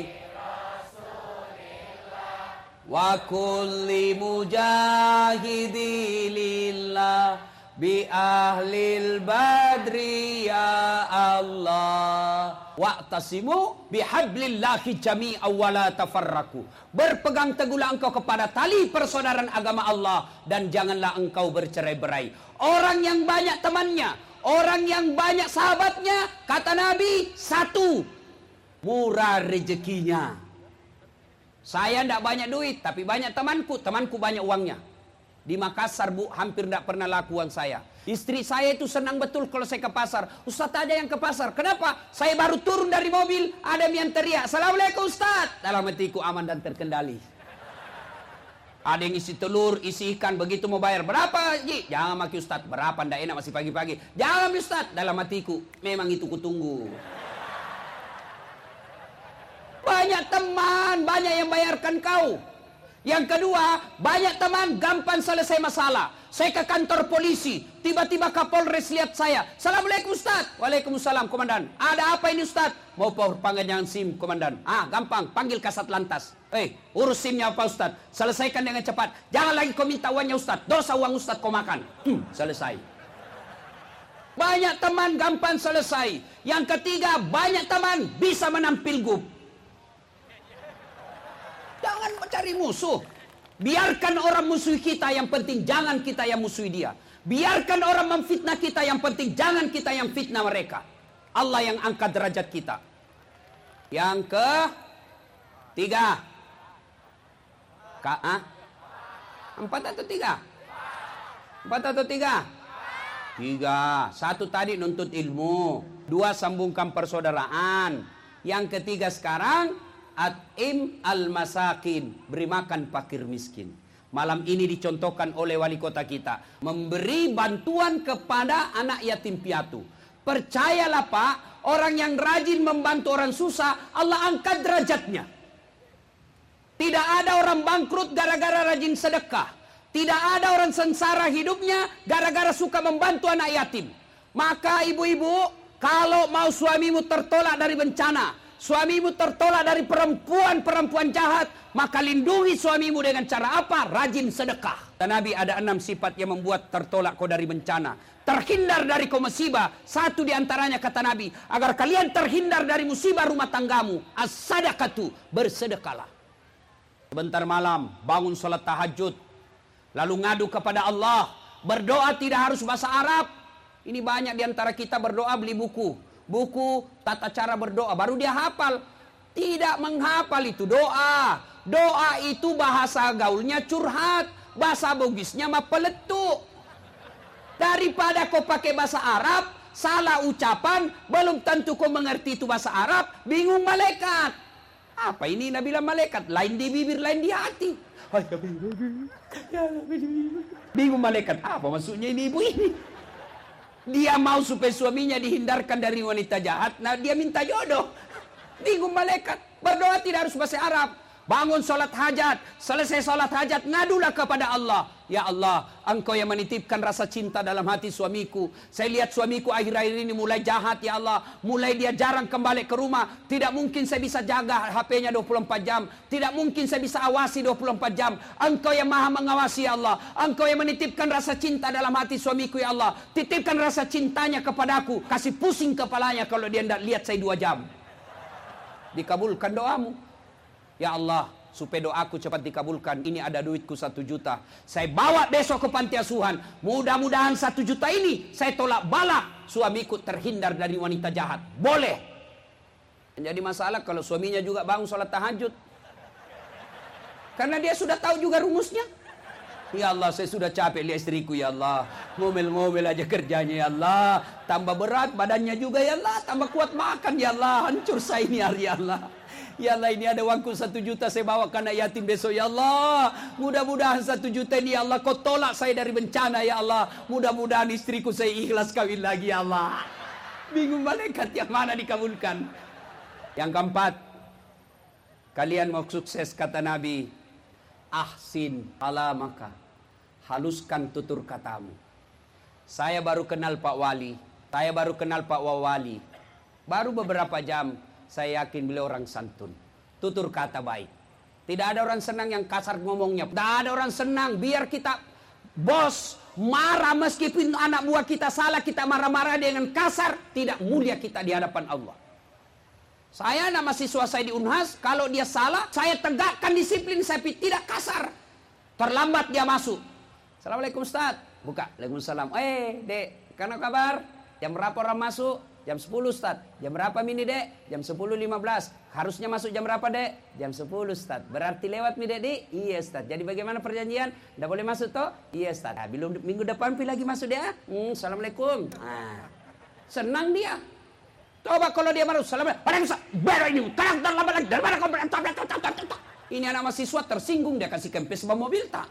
wa kulli mujahidi lillah bi ahlil badri ya Allah. Wa'tasimu bihablillahi jami'an wa la tafarraku. Berpegang teguhlah engkau kepada tali persaudaraan agama Allah dan janganlah engkau bercerai-berai. Orang yang banyak temannya, orang yang banyak sahabatnya, kata Nabi, satu, murah rezekinya. Saya tidak banyak duit, tapi banyak temanku, temanku banyak uangnya. Di Makassar Bu, hampir tidak pernah laku uang saya. Istri saya itu senang betul kalau saya ke pasar. Ustaz aja yang ke pasar. Kenapa? Saya baru turun dari mobil, ada yang teriak, Assalamualaikum Ustaz. Dalam hatiku aman dan terkendali. Ada yang isi telur, isi ikan, begitu mau bayar. Berapa Ji? Jangan maki Ustaz. Berapa? Tidak enak masih pagi-pagi. Jangan Ustaz. Dalam hatiku, memang itu kutunggu. Banyak teman, banyak yang bayarkan kau. Yang kedua, banyak teman gampang selesai masalah. Saya ke kantor polisi, tiba-tiba Kapolres lihat saya. Assalamualaikum Ustaz. Waalaikumsalam Komandan. Ada apa ini Ustaz? Mau perpanjangan SIM Komandan. Ah gampang, panggil Kasat Lantas. Eh, urus SIM-nya apa Ustaz? Selesaikan dengan cepat. Jangan lagi kau minta uangnya Ustaz. Dosa uang Ustaz kau makan. Hmm, selesai. Banyak teman gampang selesai. Yang ketiga, banyak teman bisa menampil gub. Jangan mencari musuh. Biarkan orang musuhi kita, yang penting jangan kita yang musuhi dia. Biarkan orang memfitnah kita, yang penting jangan kita yang fitnah mereka. Allah yang angkat derajat kita. Yang ke tiga. Ka ah? Empat atau tiga? Empat atau tiga? Tiga. Satu tadi nuntut ilmu. Dua sambungkan persaudaraan. Yang ketiga sekarang At'im al-masakin, beri makan fakir miskin. Malam ini dicontohkan oleh wali kota kita, memberi bantuan kepada anak yatim piatu. Percayalah Pak, orang yang rajin membantu orang susah, Allah angkat derajatnya. Tidak ada orang bangkrut gara-gara rajin sedekah. Tidak ada orang sengsara hidupnya gara-gara suka membantu anak yatim. Maka ibu-ibu, kalau mau suamimu tertolak dari bencana, suamimu tertolak dari perempuan-perempuan jahat, maka lindungi suamimu dengan cara apa? Rajin sedekah. Dan Nabi ada enam sifat yang membuat tertolak kau dari bencana, terhindar dari kau musibah. Satu diantaranya kata Nabi, agar kalian terhindar dari musibah rumah tanggamu, as-sadaqatu, bersedekahlah. Sebentar malam bangun salat tahajud, lalu ngadu kepada Allah. Berdoa tidak harus bahasa Arab. Ini banyak diantara kita berdoa beli buku, buku tata cara berdoa, baru dia hafal. Tidak menghafal itu doa. Doa itu bahasa gaulnya curhat, bahasa bogisnya mah peletuk. Daripada kau pakai bahasa Arab, salah ucapan, belum tentu kau mengerti itu bahasa Arab, bingung malaikat. Apa ini Nabi bilang malaikat? Lain di bibir, lain di hati. Bingung malaikat, apa maksudnya ini ibu ini? Dia mau supaya suaminya dihindarkan dari wanita jahat, nah dia minta jodoh. Bingung malaikat. Berdoa tidak harus bahasa Arab. Bangun sholat hajat, selesai sholat hajat, ngadulah kepada Allah. Ya Allah, Engkau yang menitipkan rasa cinta dalam hati suamiku. Saya lihat suamiku akhir-akhir ini mulai jahat, ya Allah. Mulai dia jarang kembali ke rumah. Tidak mungkin saya bisa jaga H P-nya dua puluh empat jam. Tidak mungkin saya bisa awasi dua puluh empat jam. Engkau yang maha mengawasi, ya Allah. Engkau yang menitipkan rasa cinta dalam hati suamiku, ya Allah. Titipkan rasa cintanya kepadaku. Kasih pusing kepalanya kalau dia tidak lihat saya dua jam. Dikabulkan doamu. Ya Allah, supaya doaku cepat dikabulkan. Ini ada duitku satu juta. Saya bawa besok ke panti asuhan. Mudah-mudahan satu juta ini saya tolak bala. Suamiku terhindar dari wanita jahat. Boleh. Jadi masalah kalau suaminya juga bangun sholat tahajud. Karena dia sudah tahu juga rumusnya. Ya Allah, saya sudah capek lihat istriku, ya Allah. Ngomel-ngomel aja kerjanya, ya Allah. Tambah berat badannya juga, ya Allah. Tambah kuat makan, ya Allah. Hancur saya ini hari, ya Allah. Ya Allah, ini ada uangku satu juta saya bawa ke anak yatim besok, ya Allah. Mudah-mudahan satu juta ini, ya Allah, kau tolak saya dari bencana, ya Allah. Mudah-mudahan istriku saya ikhlas kawin lagi, ya Allah. Bingung malaikat yang mana dikabulkan. Yang keempat, kalian mau sukses kata Nabi, ahsin kalamaka, haluskan tutur katamu. Saya baru kenal Pak Wali, saya baru kenal Pak Wawali. Baru beberapa jam, saya yakin beliau orang santun. Tutur kata baik. Tidak ada orang senang yang kasar ngomongnya. Tidak ada orang senang biar kita bos marah meskipun anak buah kita salah, kita marah-marah dengan kasar. Tidak mulia kita di hadapan Allah. Saya anak mahasiswa saya di Unhas, kalau dia salah, saya tegakkan disiplin, saya tidak kasar. Terlambat dia masuk. Assalamualaikum Ustaz. Buka. Waalaikumsalam. Eh, Dek, karena kabar? Jam berapa orang masuk? Jam sepuluh Ustaz. Jam berapa mini Dek? Jam sepuluh lima belas. Harusnya masuk jam berapa Dek? Jam sepuluh Ustaz. Berarti lewat mi Dek di? Iya Ustaz. Jadi bagaimana perjanjian? Tidak boleh masuk toh? Iya Ustaz. Nah, belum minggu depan pi lagi masuk dia. Hmm, Assalamualaikum. Nah, senang dia. Coba kalau dia marah, Assalamualaikum. Pada Ustaz, baru ini. Terang dan lama lagi. Dari mana kau berantap? Ini anak mahasiswa tersinggung, dia kasih kempes bawa mobil tak?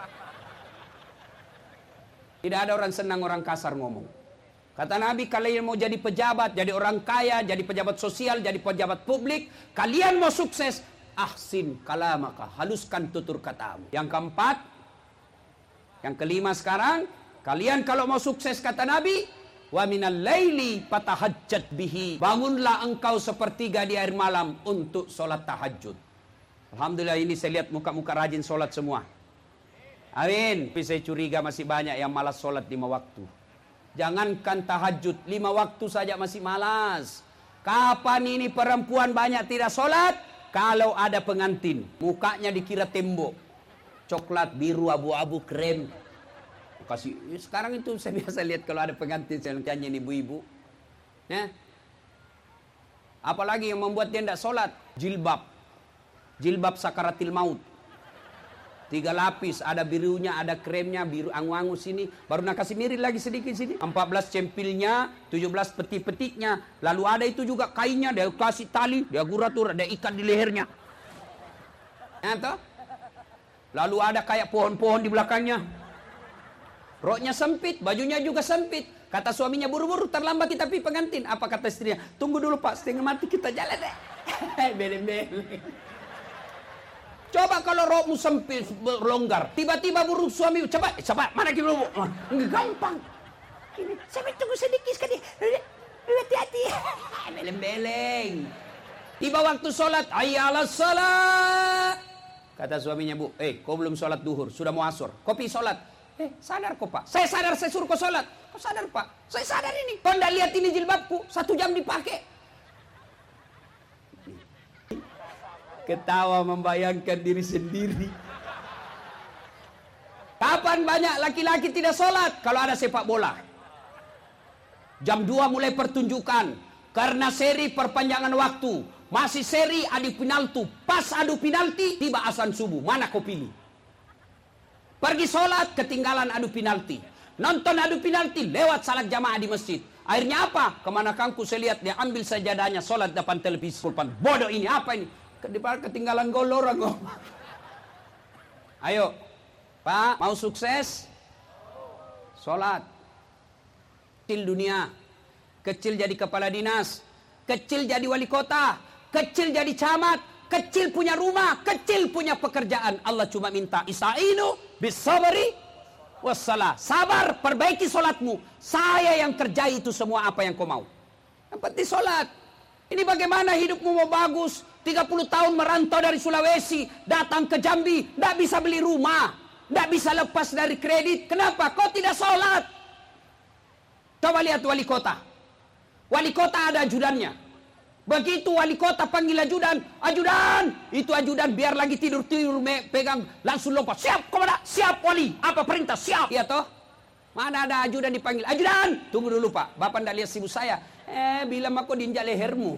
Tidak ada orang senang orang kasar ngomong. Kata Nabi, kalian mau jadi pejabat, jadi orang kaya, jadi pejabat sosial, jadi pejabat publik, kalian mau sukses, ahsin kalamaka, haluskan tutur katamu. Yang keempat, yang kelima sekarang, kalian kalau mau sukses kata Nabi, wa minal laili fatahajjat bihi, bangunlah engkau sepertiga di akhir malam untuk sholat tahajud. Alhamdulillah ini saya lihat muka-muka rajin sholat semua. Amin. Tapi saya curiga masih banyak yang malas sholat lima waktu. Jangankan tahajud, lima waktu saja masih malas. Kapan ini perempuan banyak tidak sholat? Kalau ada pengantin, mukanya dikira tembok. Coklat, biru, abu-abu, krem. Kasih, sekarang itu saya biasa lihat kalau ada pengantin, saya tanya ibu-ibu. Ya. Apalagi yang membuat dia tidak sholat? Jilbab. Jilbab sakaratil maut. Tiga lapis, ada birunya, ada kremnya, biru angu-angu sini. Baru nak kasih mirip lagi sedikit sini. empat belas cempilnya, tujuh belas peti-petiknya. Lalu ada itu juga kainnya, dia kasih tali, dia guratur, dia ikat di lehernya. Ya, toh? Lalu ada kayak pohon-pohon di belakangnya. Roknya sempit, bajunya juga sempit. Kata suaminya, buru-buru terlambat kita pergi pengantin. Apa kata istrinya? Tunggu dulu Pak, setengah mati kita jalan deh. Beleng-beleng. Coba kalau rokmu sempit, longgar. Tiba-tiba burung suami, cepat, cepat, mana kita dulu? Enggak gampang. Ini, saya tunggu sedikit sekali. Hati-hati. Beleng-beleng. Tiba waktu sholat, hayya 'alas shalah. Kata suaminya, Bu, eh kau belum sholat duhur, sudah mau asur. Kopi sholat. Eh sadar kok Pak, saya sadar saya suruh kau sholat. Kau sadar Pak, saya sadar ini. Kau ndak lihat ini jilbabku, satu jam dipakai. Ketawa membayangkan diri sendiri. Kapan banyak laki-laki tidak sholat? Kalau ada sepak bola. Jam dua mulai pertunjukan. Karena seri perpanjangan waktu. Masih seri adu penalti. Pas adu penalti, tiba azan subuh. Mana kau pilih? Pergi sholat, ketinggalan adu penalti. Nonton adu penalti, lewat salat jamaah di masjid. Akhirnya apa? Kemana kangku saya lihat, dia ambil sajadahnya, sholat depan televisi. Bodoh ini, apa ini? Ketinggalan gol orang. Ayo, Pak, mau sukses? Sholat. Kecil dunia. Kecil jadi kepala dinas. Kecil jadi wali kota. Kecil jadi camat. Kecil punya rumah. Kecil punya pekerjaan. Allah cuma minta, Ista'inu bisabri wassalah. Sabar, perbaiki sholatmu. Saya yang kerjai itu semua apa yang kau mau. Yang penting sholat. Ini bagaimana hidupmu mau bagus. tiga puluh tahun merantau dari Sulawesi. Datang ke Jambi. Tidak bisa beli rumah. Tidak bisa lepas dari kredit. Kenapa? Kau tidak sholat. Coba lihat wali kota. Wali kota ada ajudannya. Begitu wali kota panggil ajudan. Ajudan. Itu ajudan biar lagi tidur-tidur pegang. Langsung lompat. Siap, komanda. Siap wali. Apa perintah? Siap. Iya toh? Mana ada ajudan dipanggil. Ajudan. Tunggu dulu Pak. Bapak tidak lihat sibuk saya. Eh, bilang aku diinjak lehermu.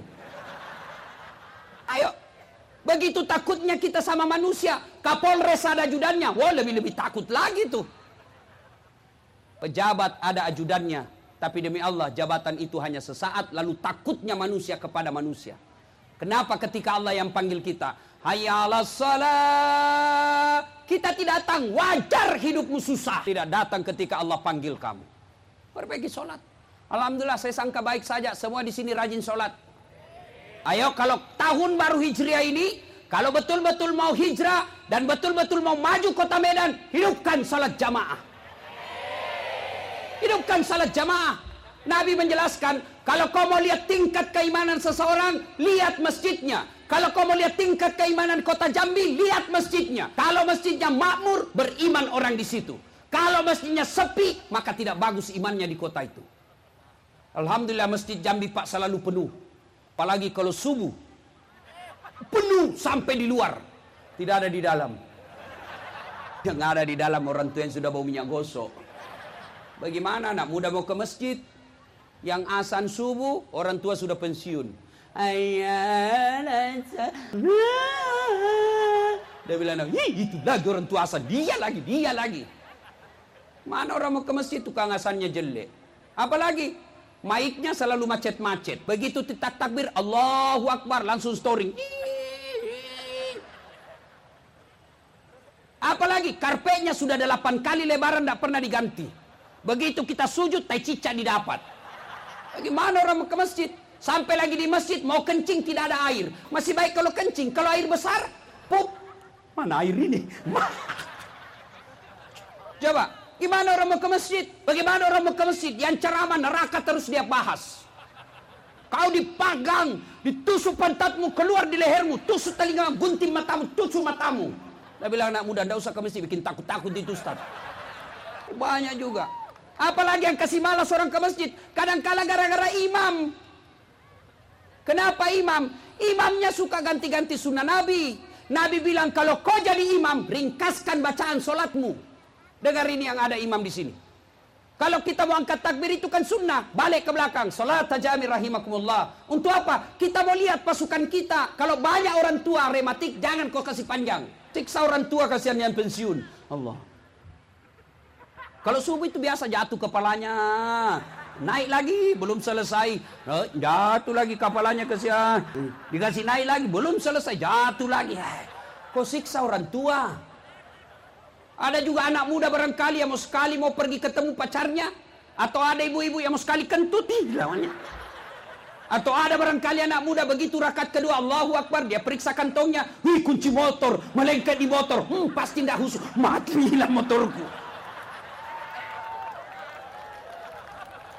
Ayo. Begitu takutnya kita sama manusia. Kapolres ada ajudannya. Wah, lebih-lebih takut lagi tuh. Pejabat ada ajudannya. Tapi demi Allah, jabatan itu hanya sesaat. Lalu takutnya manusia kepada manusia. Kenapa ketika Allah yang panggil kita? Hayya 'alas shalah. Kita tidak datang. Wajar hidupmu susah. Tidak datang ketika Allah panggil kamu. Perbaiki sholat. Alhamdulillah saya sangka baik saja. Semua di sini rajin sholat. Ayo kalau tahun baru Hijriah ini. Kalau betul-betul mau hijrah. Dan betul-betul mau maju kota Medan. Hidupkan sholat jamaah. Hidupkan salat jamaah. Nabi menjelaskan, kalau kau mau lihat tingkat keimanan seseorang, lihat masjidnya. Kalau kau mau lihat tingkat keimanan kota Jambi, lihat masjidnya. Kalau masjidnya makmur, beriman orang di situ. Kalau masjidnya sepi, maka tidak bagus imannya di kota itu. Alhamdulillah masjid Jambi Pak selalu penuh. Apalagi kalau subuh. Penuh sampai di luar. Tidak ada di dalam. Yang ada di dalam orang tua yang sudah bau minyak gosok. Bagaimana anak muda mau ke masjid? Yang azan subuh, orang tua sudah pensiun. Dia bilang, itu lagi orang tua azan. Dia lagi, dia lagi. Mana orang mau ke masjid, tukang azannya jelek. Apalagi, mic-nya selalu macet-macet. Begitu tak takbir, Allahu Akbar, langsung storing. Apalagi, karpetnya sudah delapan kali lebaran, tidak pernah diganti. Begitu kita sujud, tai cicak didapat. Bagaimana orang mau ke masjid? Sampai lagi di masjid, mau kencing tidak ada air. Masih baik kalau kencing. Kalau air besar, pup. Mana air ini? Coba, gimana orang mau ke masjid? Bagaimana orang mau ke masjid? Yang ceramah neraka terus dia bahas. Kau dipagang, ditusuk pantatmu, keluar di lehermu, tusuk telingamu, gunting matamu, tusuk matamu. Dia bilang anak muda, tidak usah ke masjid, bikin takut-takut itu Ustaz. Banyak juga. Apalagi yang kasih malas orang ke masjid. Kadang-kala gara-gara imam. Kenapa imam? Imamnya suka ganti-ganti sunnah Nabi. Nabi bilang kalau kau jadi imam, ringkaskan bacaan solatmu. Dengar ini yang ada imam di sini. Kalau kita mau angkat takbir itu kan sunnah. Balik ke belakang. Salat tajami rahimakumullah. Untuk apa? Kita mau lihat pasukan kita. Kalau banyak orang tua rematik, jangan kau kasih panjang. Siksa orang tua kasihan yang pensiun. Allah. Kalau subuh itu biasa jatuh kepalanya. Naik lagi, belum selesai. Jatuh lagi kepalanya kesian. Dikasih naik lagi, belum selesai. Jatuh lagi. Kau siksa orang tua. Ada juga anak muda barangkali yang mau sekali mau pergi ketemu pacarnya. Atau ada ibu-ibu yang mau sekali kentut. Lawannya. Atau ada barangkali anak muda begitu rakaat kedua Allahu Akbar. Dia periksa kantongnya. Wih kunci motor. Melengket di motor. Hmm, pasti tidak khusus. Matilah motorku.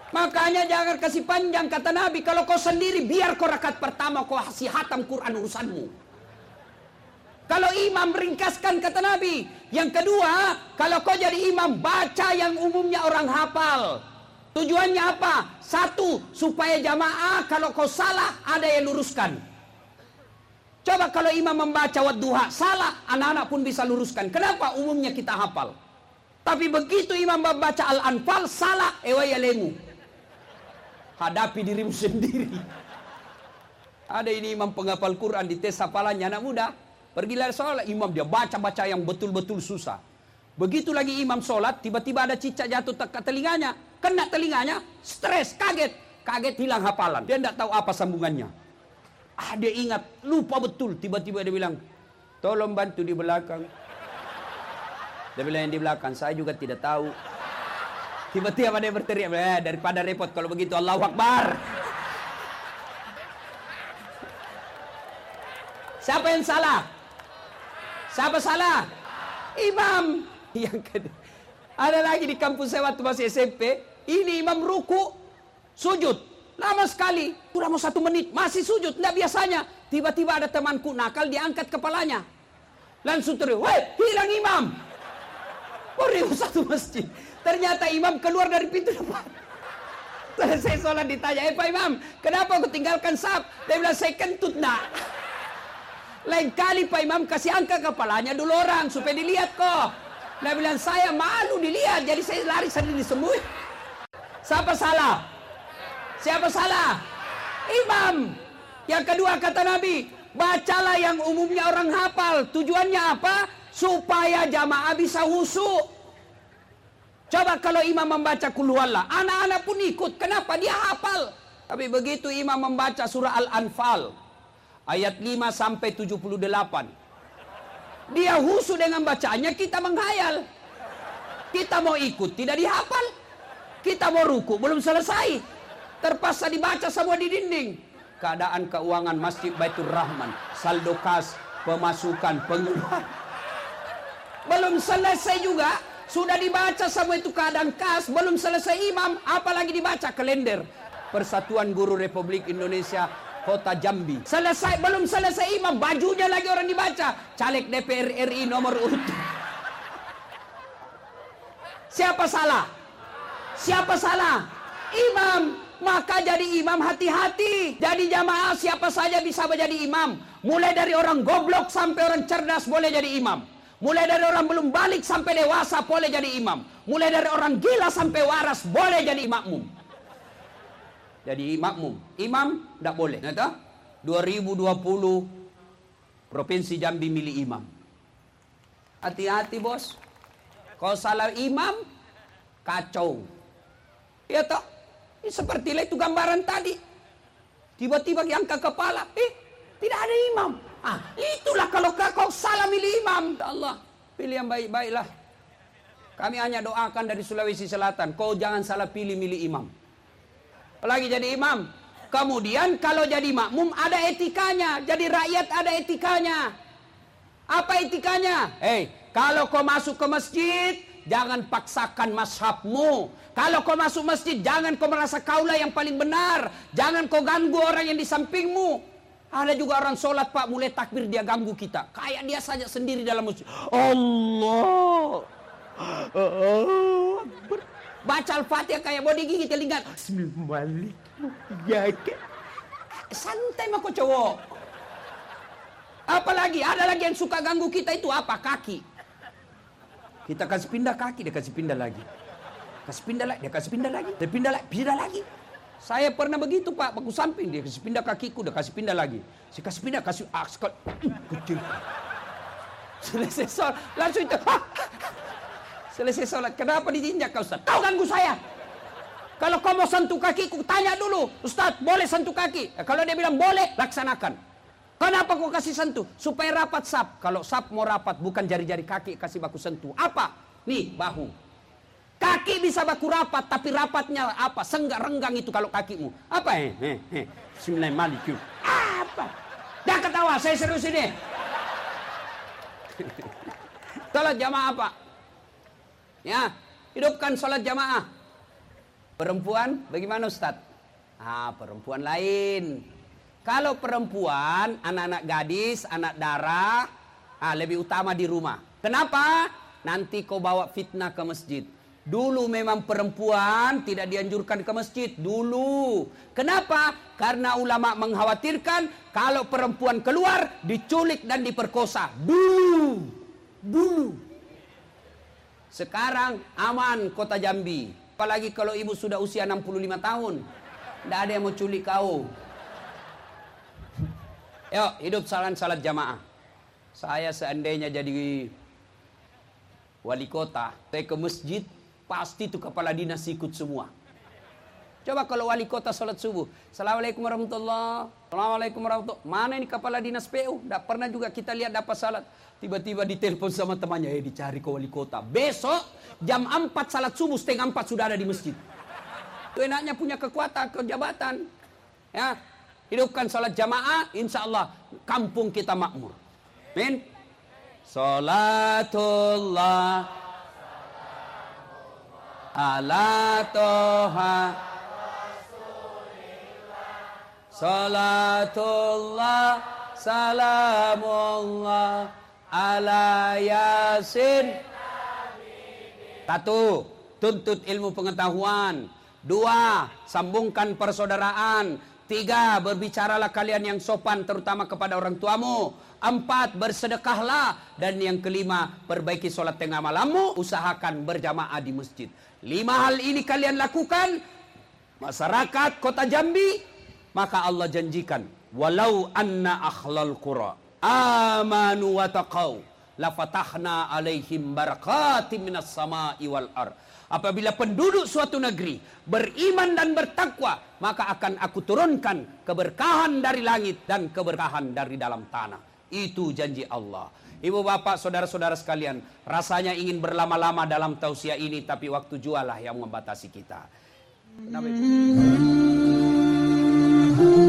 Makanya jangan kasih panjang, kata Nabi. Kalau kau sendiri, biar kau rakaat pertama kau kasih hatam Quran urusanmu. Kalau imam ringkaskan, kata Nabi. Yang kedua, kalau kau jadi imam, baca yang umumnya orang hafal. Tujuannya apa? Satu, supaya jamaah kalau kau salah, ada yang luruskan. Coba kalau imam membaca wadduha, salah, anak-anak pun bisa luruskan. Kenapa? Umumnya kita hafal. Tapi begitu imam membaca Al-Anfal, salah, ewaya lemu. Hadapi dirimu sendiri. Ada ini imam penghafal Quran di tes hafalannya anak muda. Pergilah sholat, imam dia baca-baca yang betul-betul susah. Begitu lagi imam sholat, tiba-tiba ada cicak jatuh ke telinganya. Kena telinganya, stres, kaget. Kaget hilang hafalan. Dia tidak tahu apa sambungannya. Ah, dia ingat, lupa betul. Tiba-tiba dia bilang, tolong bantu di belakang. Dia bilang yang di belakang, saya juga tidak tahu. Tiba-tiba dia berteriak, eh, daripada repot kalau begitu Allahu Akbar. Siapa yang salah? Siapa salah? Imam. Yang kedua, ada lagi di kampus saya waktu masih S M P, ini imam ruku, sujud, lama sekali, sudah mau satu menit, masih sujud, tidak biasanya. Tiba-tiba ada temanku nakal, diangkat kepalanya, langsung teriak, weh, hilang imam. Beribu satu masjid. Ternyata imam keluar dari pintu depan. Selesai sholat ditanya, eh Pak Imam, kenapa aku tinggalkan saf? Dia bilang, saya kentut nak. Lain kali Pak Imam kasih angka kepalanya dulu orang, supaya dilihat kok. Dia bilang, saya malu dilihat, jadi saya lari sendiri sembuh. Siapa salah? Siapa salah? Imam. Yang kedua kata Nabi, bacalah yang umumnya orang hafal. Tujuannya apa? Supaya jamaah bisa khusyuk. Coba kalau imam membaca Qul huwallah, anak-anak pun ikut. Kenapa? Dia hafal. Tapi begitu imam membaca surah Al-Anfal, ayat lima sampai tujuh puluh delapan. Dia khusyuk dengan bacaannya, kita menghayal. Kita mau ikut, tidak dihafal. Kita mau ruku, belum selesai. Terpaksa dibaca semua di dinding. Keadaan keuangan Masjid Baitur Rahman, saldo kas, pemasukan, pengeluaran. Belum selesai juga, sudah dibaca semua itu keadaan kas, belum selesai imam, apalagi dibaca kalender. Persatuan Guru Republik Indonesia Kota Jambi. Selesai, belum selesai imam, bajunya lagi orang dibaca. Caleg D P R R I nomor urut. Siapa salah? Siapa salah? Imam. Maka jadi imam hati-hati. Jadi jamaah siapa saja bisa menjadi imam. Mulai dari orang goblok sampai orang cerdas boleh jadi imam. Mulai dari orang belum balik sampai dewasa boleh jadi imam. Mulai dari orang gila sampai waras boleh jadi makmum. Jadi makmum. Imam tidak boleh. Ngerti? dua ribu dua puluh Provinsi Jambi milih imam. Hati-hati bos. Kalau salah imam, kacau. Ya toh? Sepertilah itu gambaran tadi. Tiba-tiba diangkat kepala. Eh, tidak ada imam. Ah, itulah kalau kau salah milih imam. Allah, pilih yang baik-baiklah. Kami hanya doakan dari Sulawesi Selatan. Kau jangan salah pilih milih imam. Apalagi jadi imam. Kemudian kalau jadi makmum ada etikanya. Jadi rakyat ada etikanya. Apa etikanya? Hei, kalau kau masuk ke masjid, jangan paksakan mazhabmu. Kalau kau masuk masjid, jangan kau merasa kaulah yang paling benar. Jangan kau ganggu orang yang di sampingmu. Ada juga orang sholat pak, mulai takbir dia ganggu kita. Kayak dia saja sendiri dalam masjid. Allah. Baca Al-Fatihah kayak mau digigit telinga. Bismillahirrahmanirrahim. Santai mah kau cowok. Apalagi, ada lagi yang suka ganggu kita itu apa? Kaki. Kita kasih pindah kaki, dia kasih pindah lagi. Kasih pindah lagi, dia kasih pindah lagi. Dia pindah lagi, pindah lagi. Saya pernah begitu pak, baku samping dia kasih pindah kakiku, dia kasih pindah lagi. Saya kasih pindah, kasih akskot, kecil. Selesai sholat, langsung itu. Selesai sholat, kenapa ditinjak kau Ustaz? Kau ganggu saya. Kalau kau mau sentuh kakiku, tanya dulu, Ustaz, boleh sentuh kaki? Ya, kalau dia bilang boleh, laksanakan. Kenapa kau kasih sentuh? Supaya rapat sap. Kalau sap mau rapat, bukan jari-jari kaki kasih baku sentuh. Apa? Nih, bahu. Kaki bisa baku rapat, tapi rapatnya apa? Senggak renggang itu kalau kakimu. Apa? Eh, eh, eh. Bismillahirrahmanirrahim. Apa? Dah ketawa, saya serius ini. Salat jamaah apa? Ya, hidupkan salat jamaah. Perempuan bagaimana Ustadz? Ah, perempuan lain. Kalau perempuan, anak-anak gadis, anak darah, ah, lebih utama di rumah. Kenapa? Nanti kau bawa fitnah ke masjid. Dulu memang perempuan tidak dianjurkan ke masjid. Dulu. Kenapa? Karena ulama mengkhawatirkan kalau perempuan keluar, diculik dan diperkosa. Dulu. Dulu. Sekarang aman kota Jambi. Apalagi kalau ibu sudah usia enam puluh lima tahun. Tidak ada yang mau culik kau. Yuk, hidup salat salat jamaah. Saya seandainya jadi wali kota, saya ke masjid, pasti itu kepala dinas ikut semua. Coba kalau wali kota salat subuh. Assalamualaikum warahmatullahi wabarakatuh. Assalamualaikum warahmatullahi wabarakatuh. Mana ini kepala dinas P U? Tidak pernah juga kita lihat dapat salat. Tiba-tiba ditelepon sama temannya, eh dicari ke wali kota. Besok jam empat salat subuh, setengah empat sudah ada di masjid. Itu enaknya punya kekuatan, kejabatan. Ya, hidupkan salat jamaah, insya Allah kampung kita makmur. Amin. Salatullah ala toha salatullah salamullah ala yasin. Satu, tuntut ilmu pengetahuan. Dua, sambungkan persaudaraan. Tiga, berbicaralah kalian yang sopan terutama kepada orang tuamu. Empat, bersedekahlah. Dan yang kelima, perbaiki sholat tengah malammu. Usahakan berjamaah di masjid. Lima hal ini kalian lakukan, masyarakat kota Jambi, maka Allah janjikan, walau anna akhlal qura amanu wa taqaw la fatahna alaihim barakatim minas sama'i wal ar. Apabila penduduk suatu negeri beriman dan bertakwa, maka akan aku turunkan keberkahan dari langit dan keberkahan dari dalam tanah. Itu janji Allah. Ibu bapak saudara-saudara sekalian, rasanya ingin berlama-lama dalam tausiah ini, tapi waktu jualah yang membatasi kita. Kenapa itu?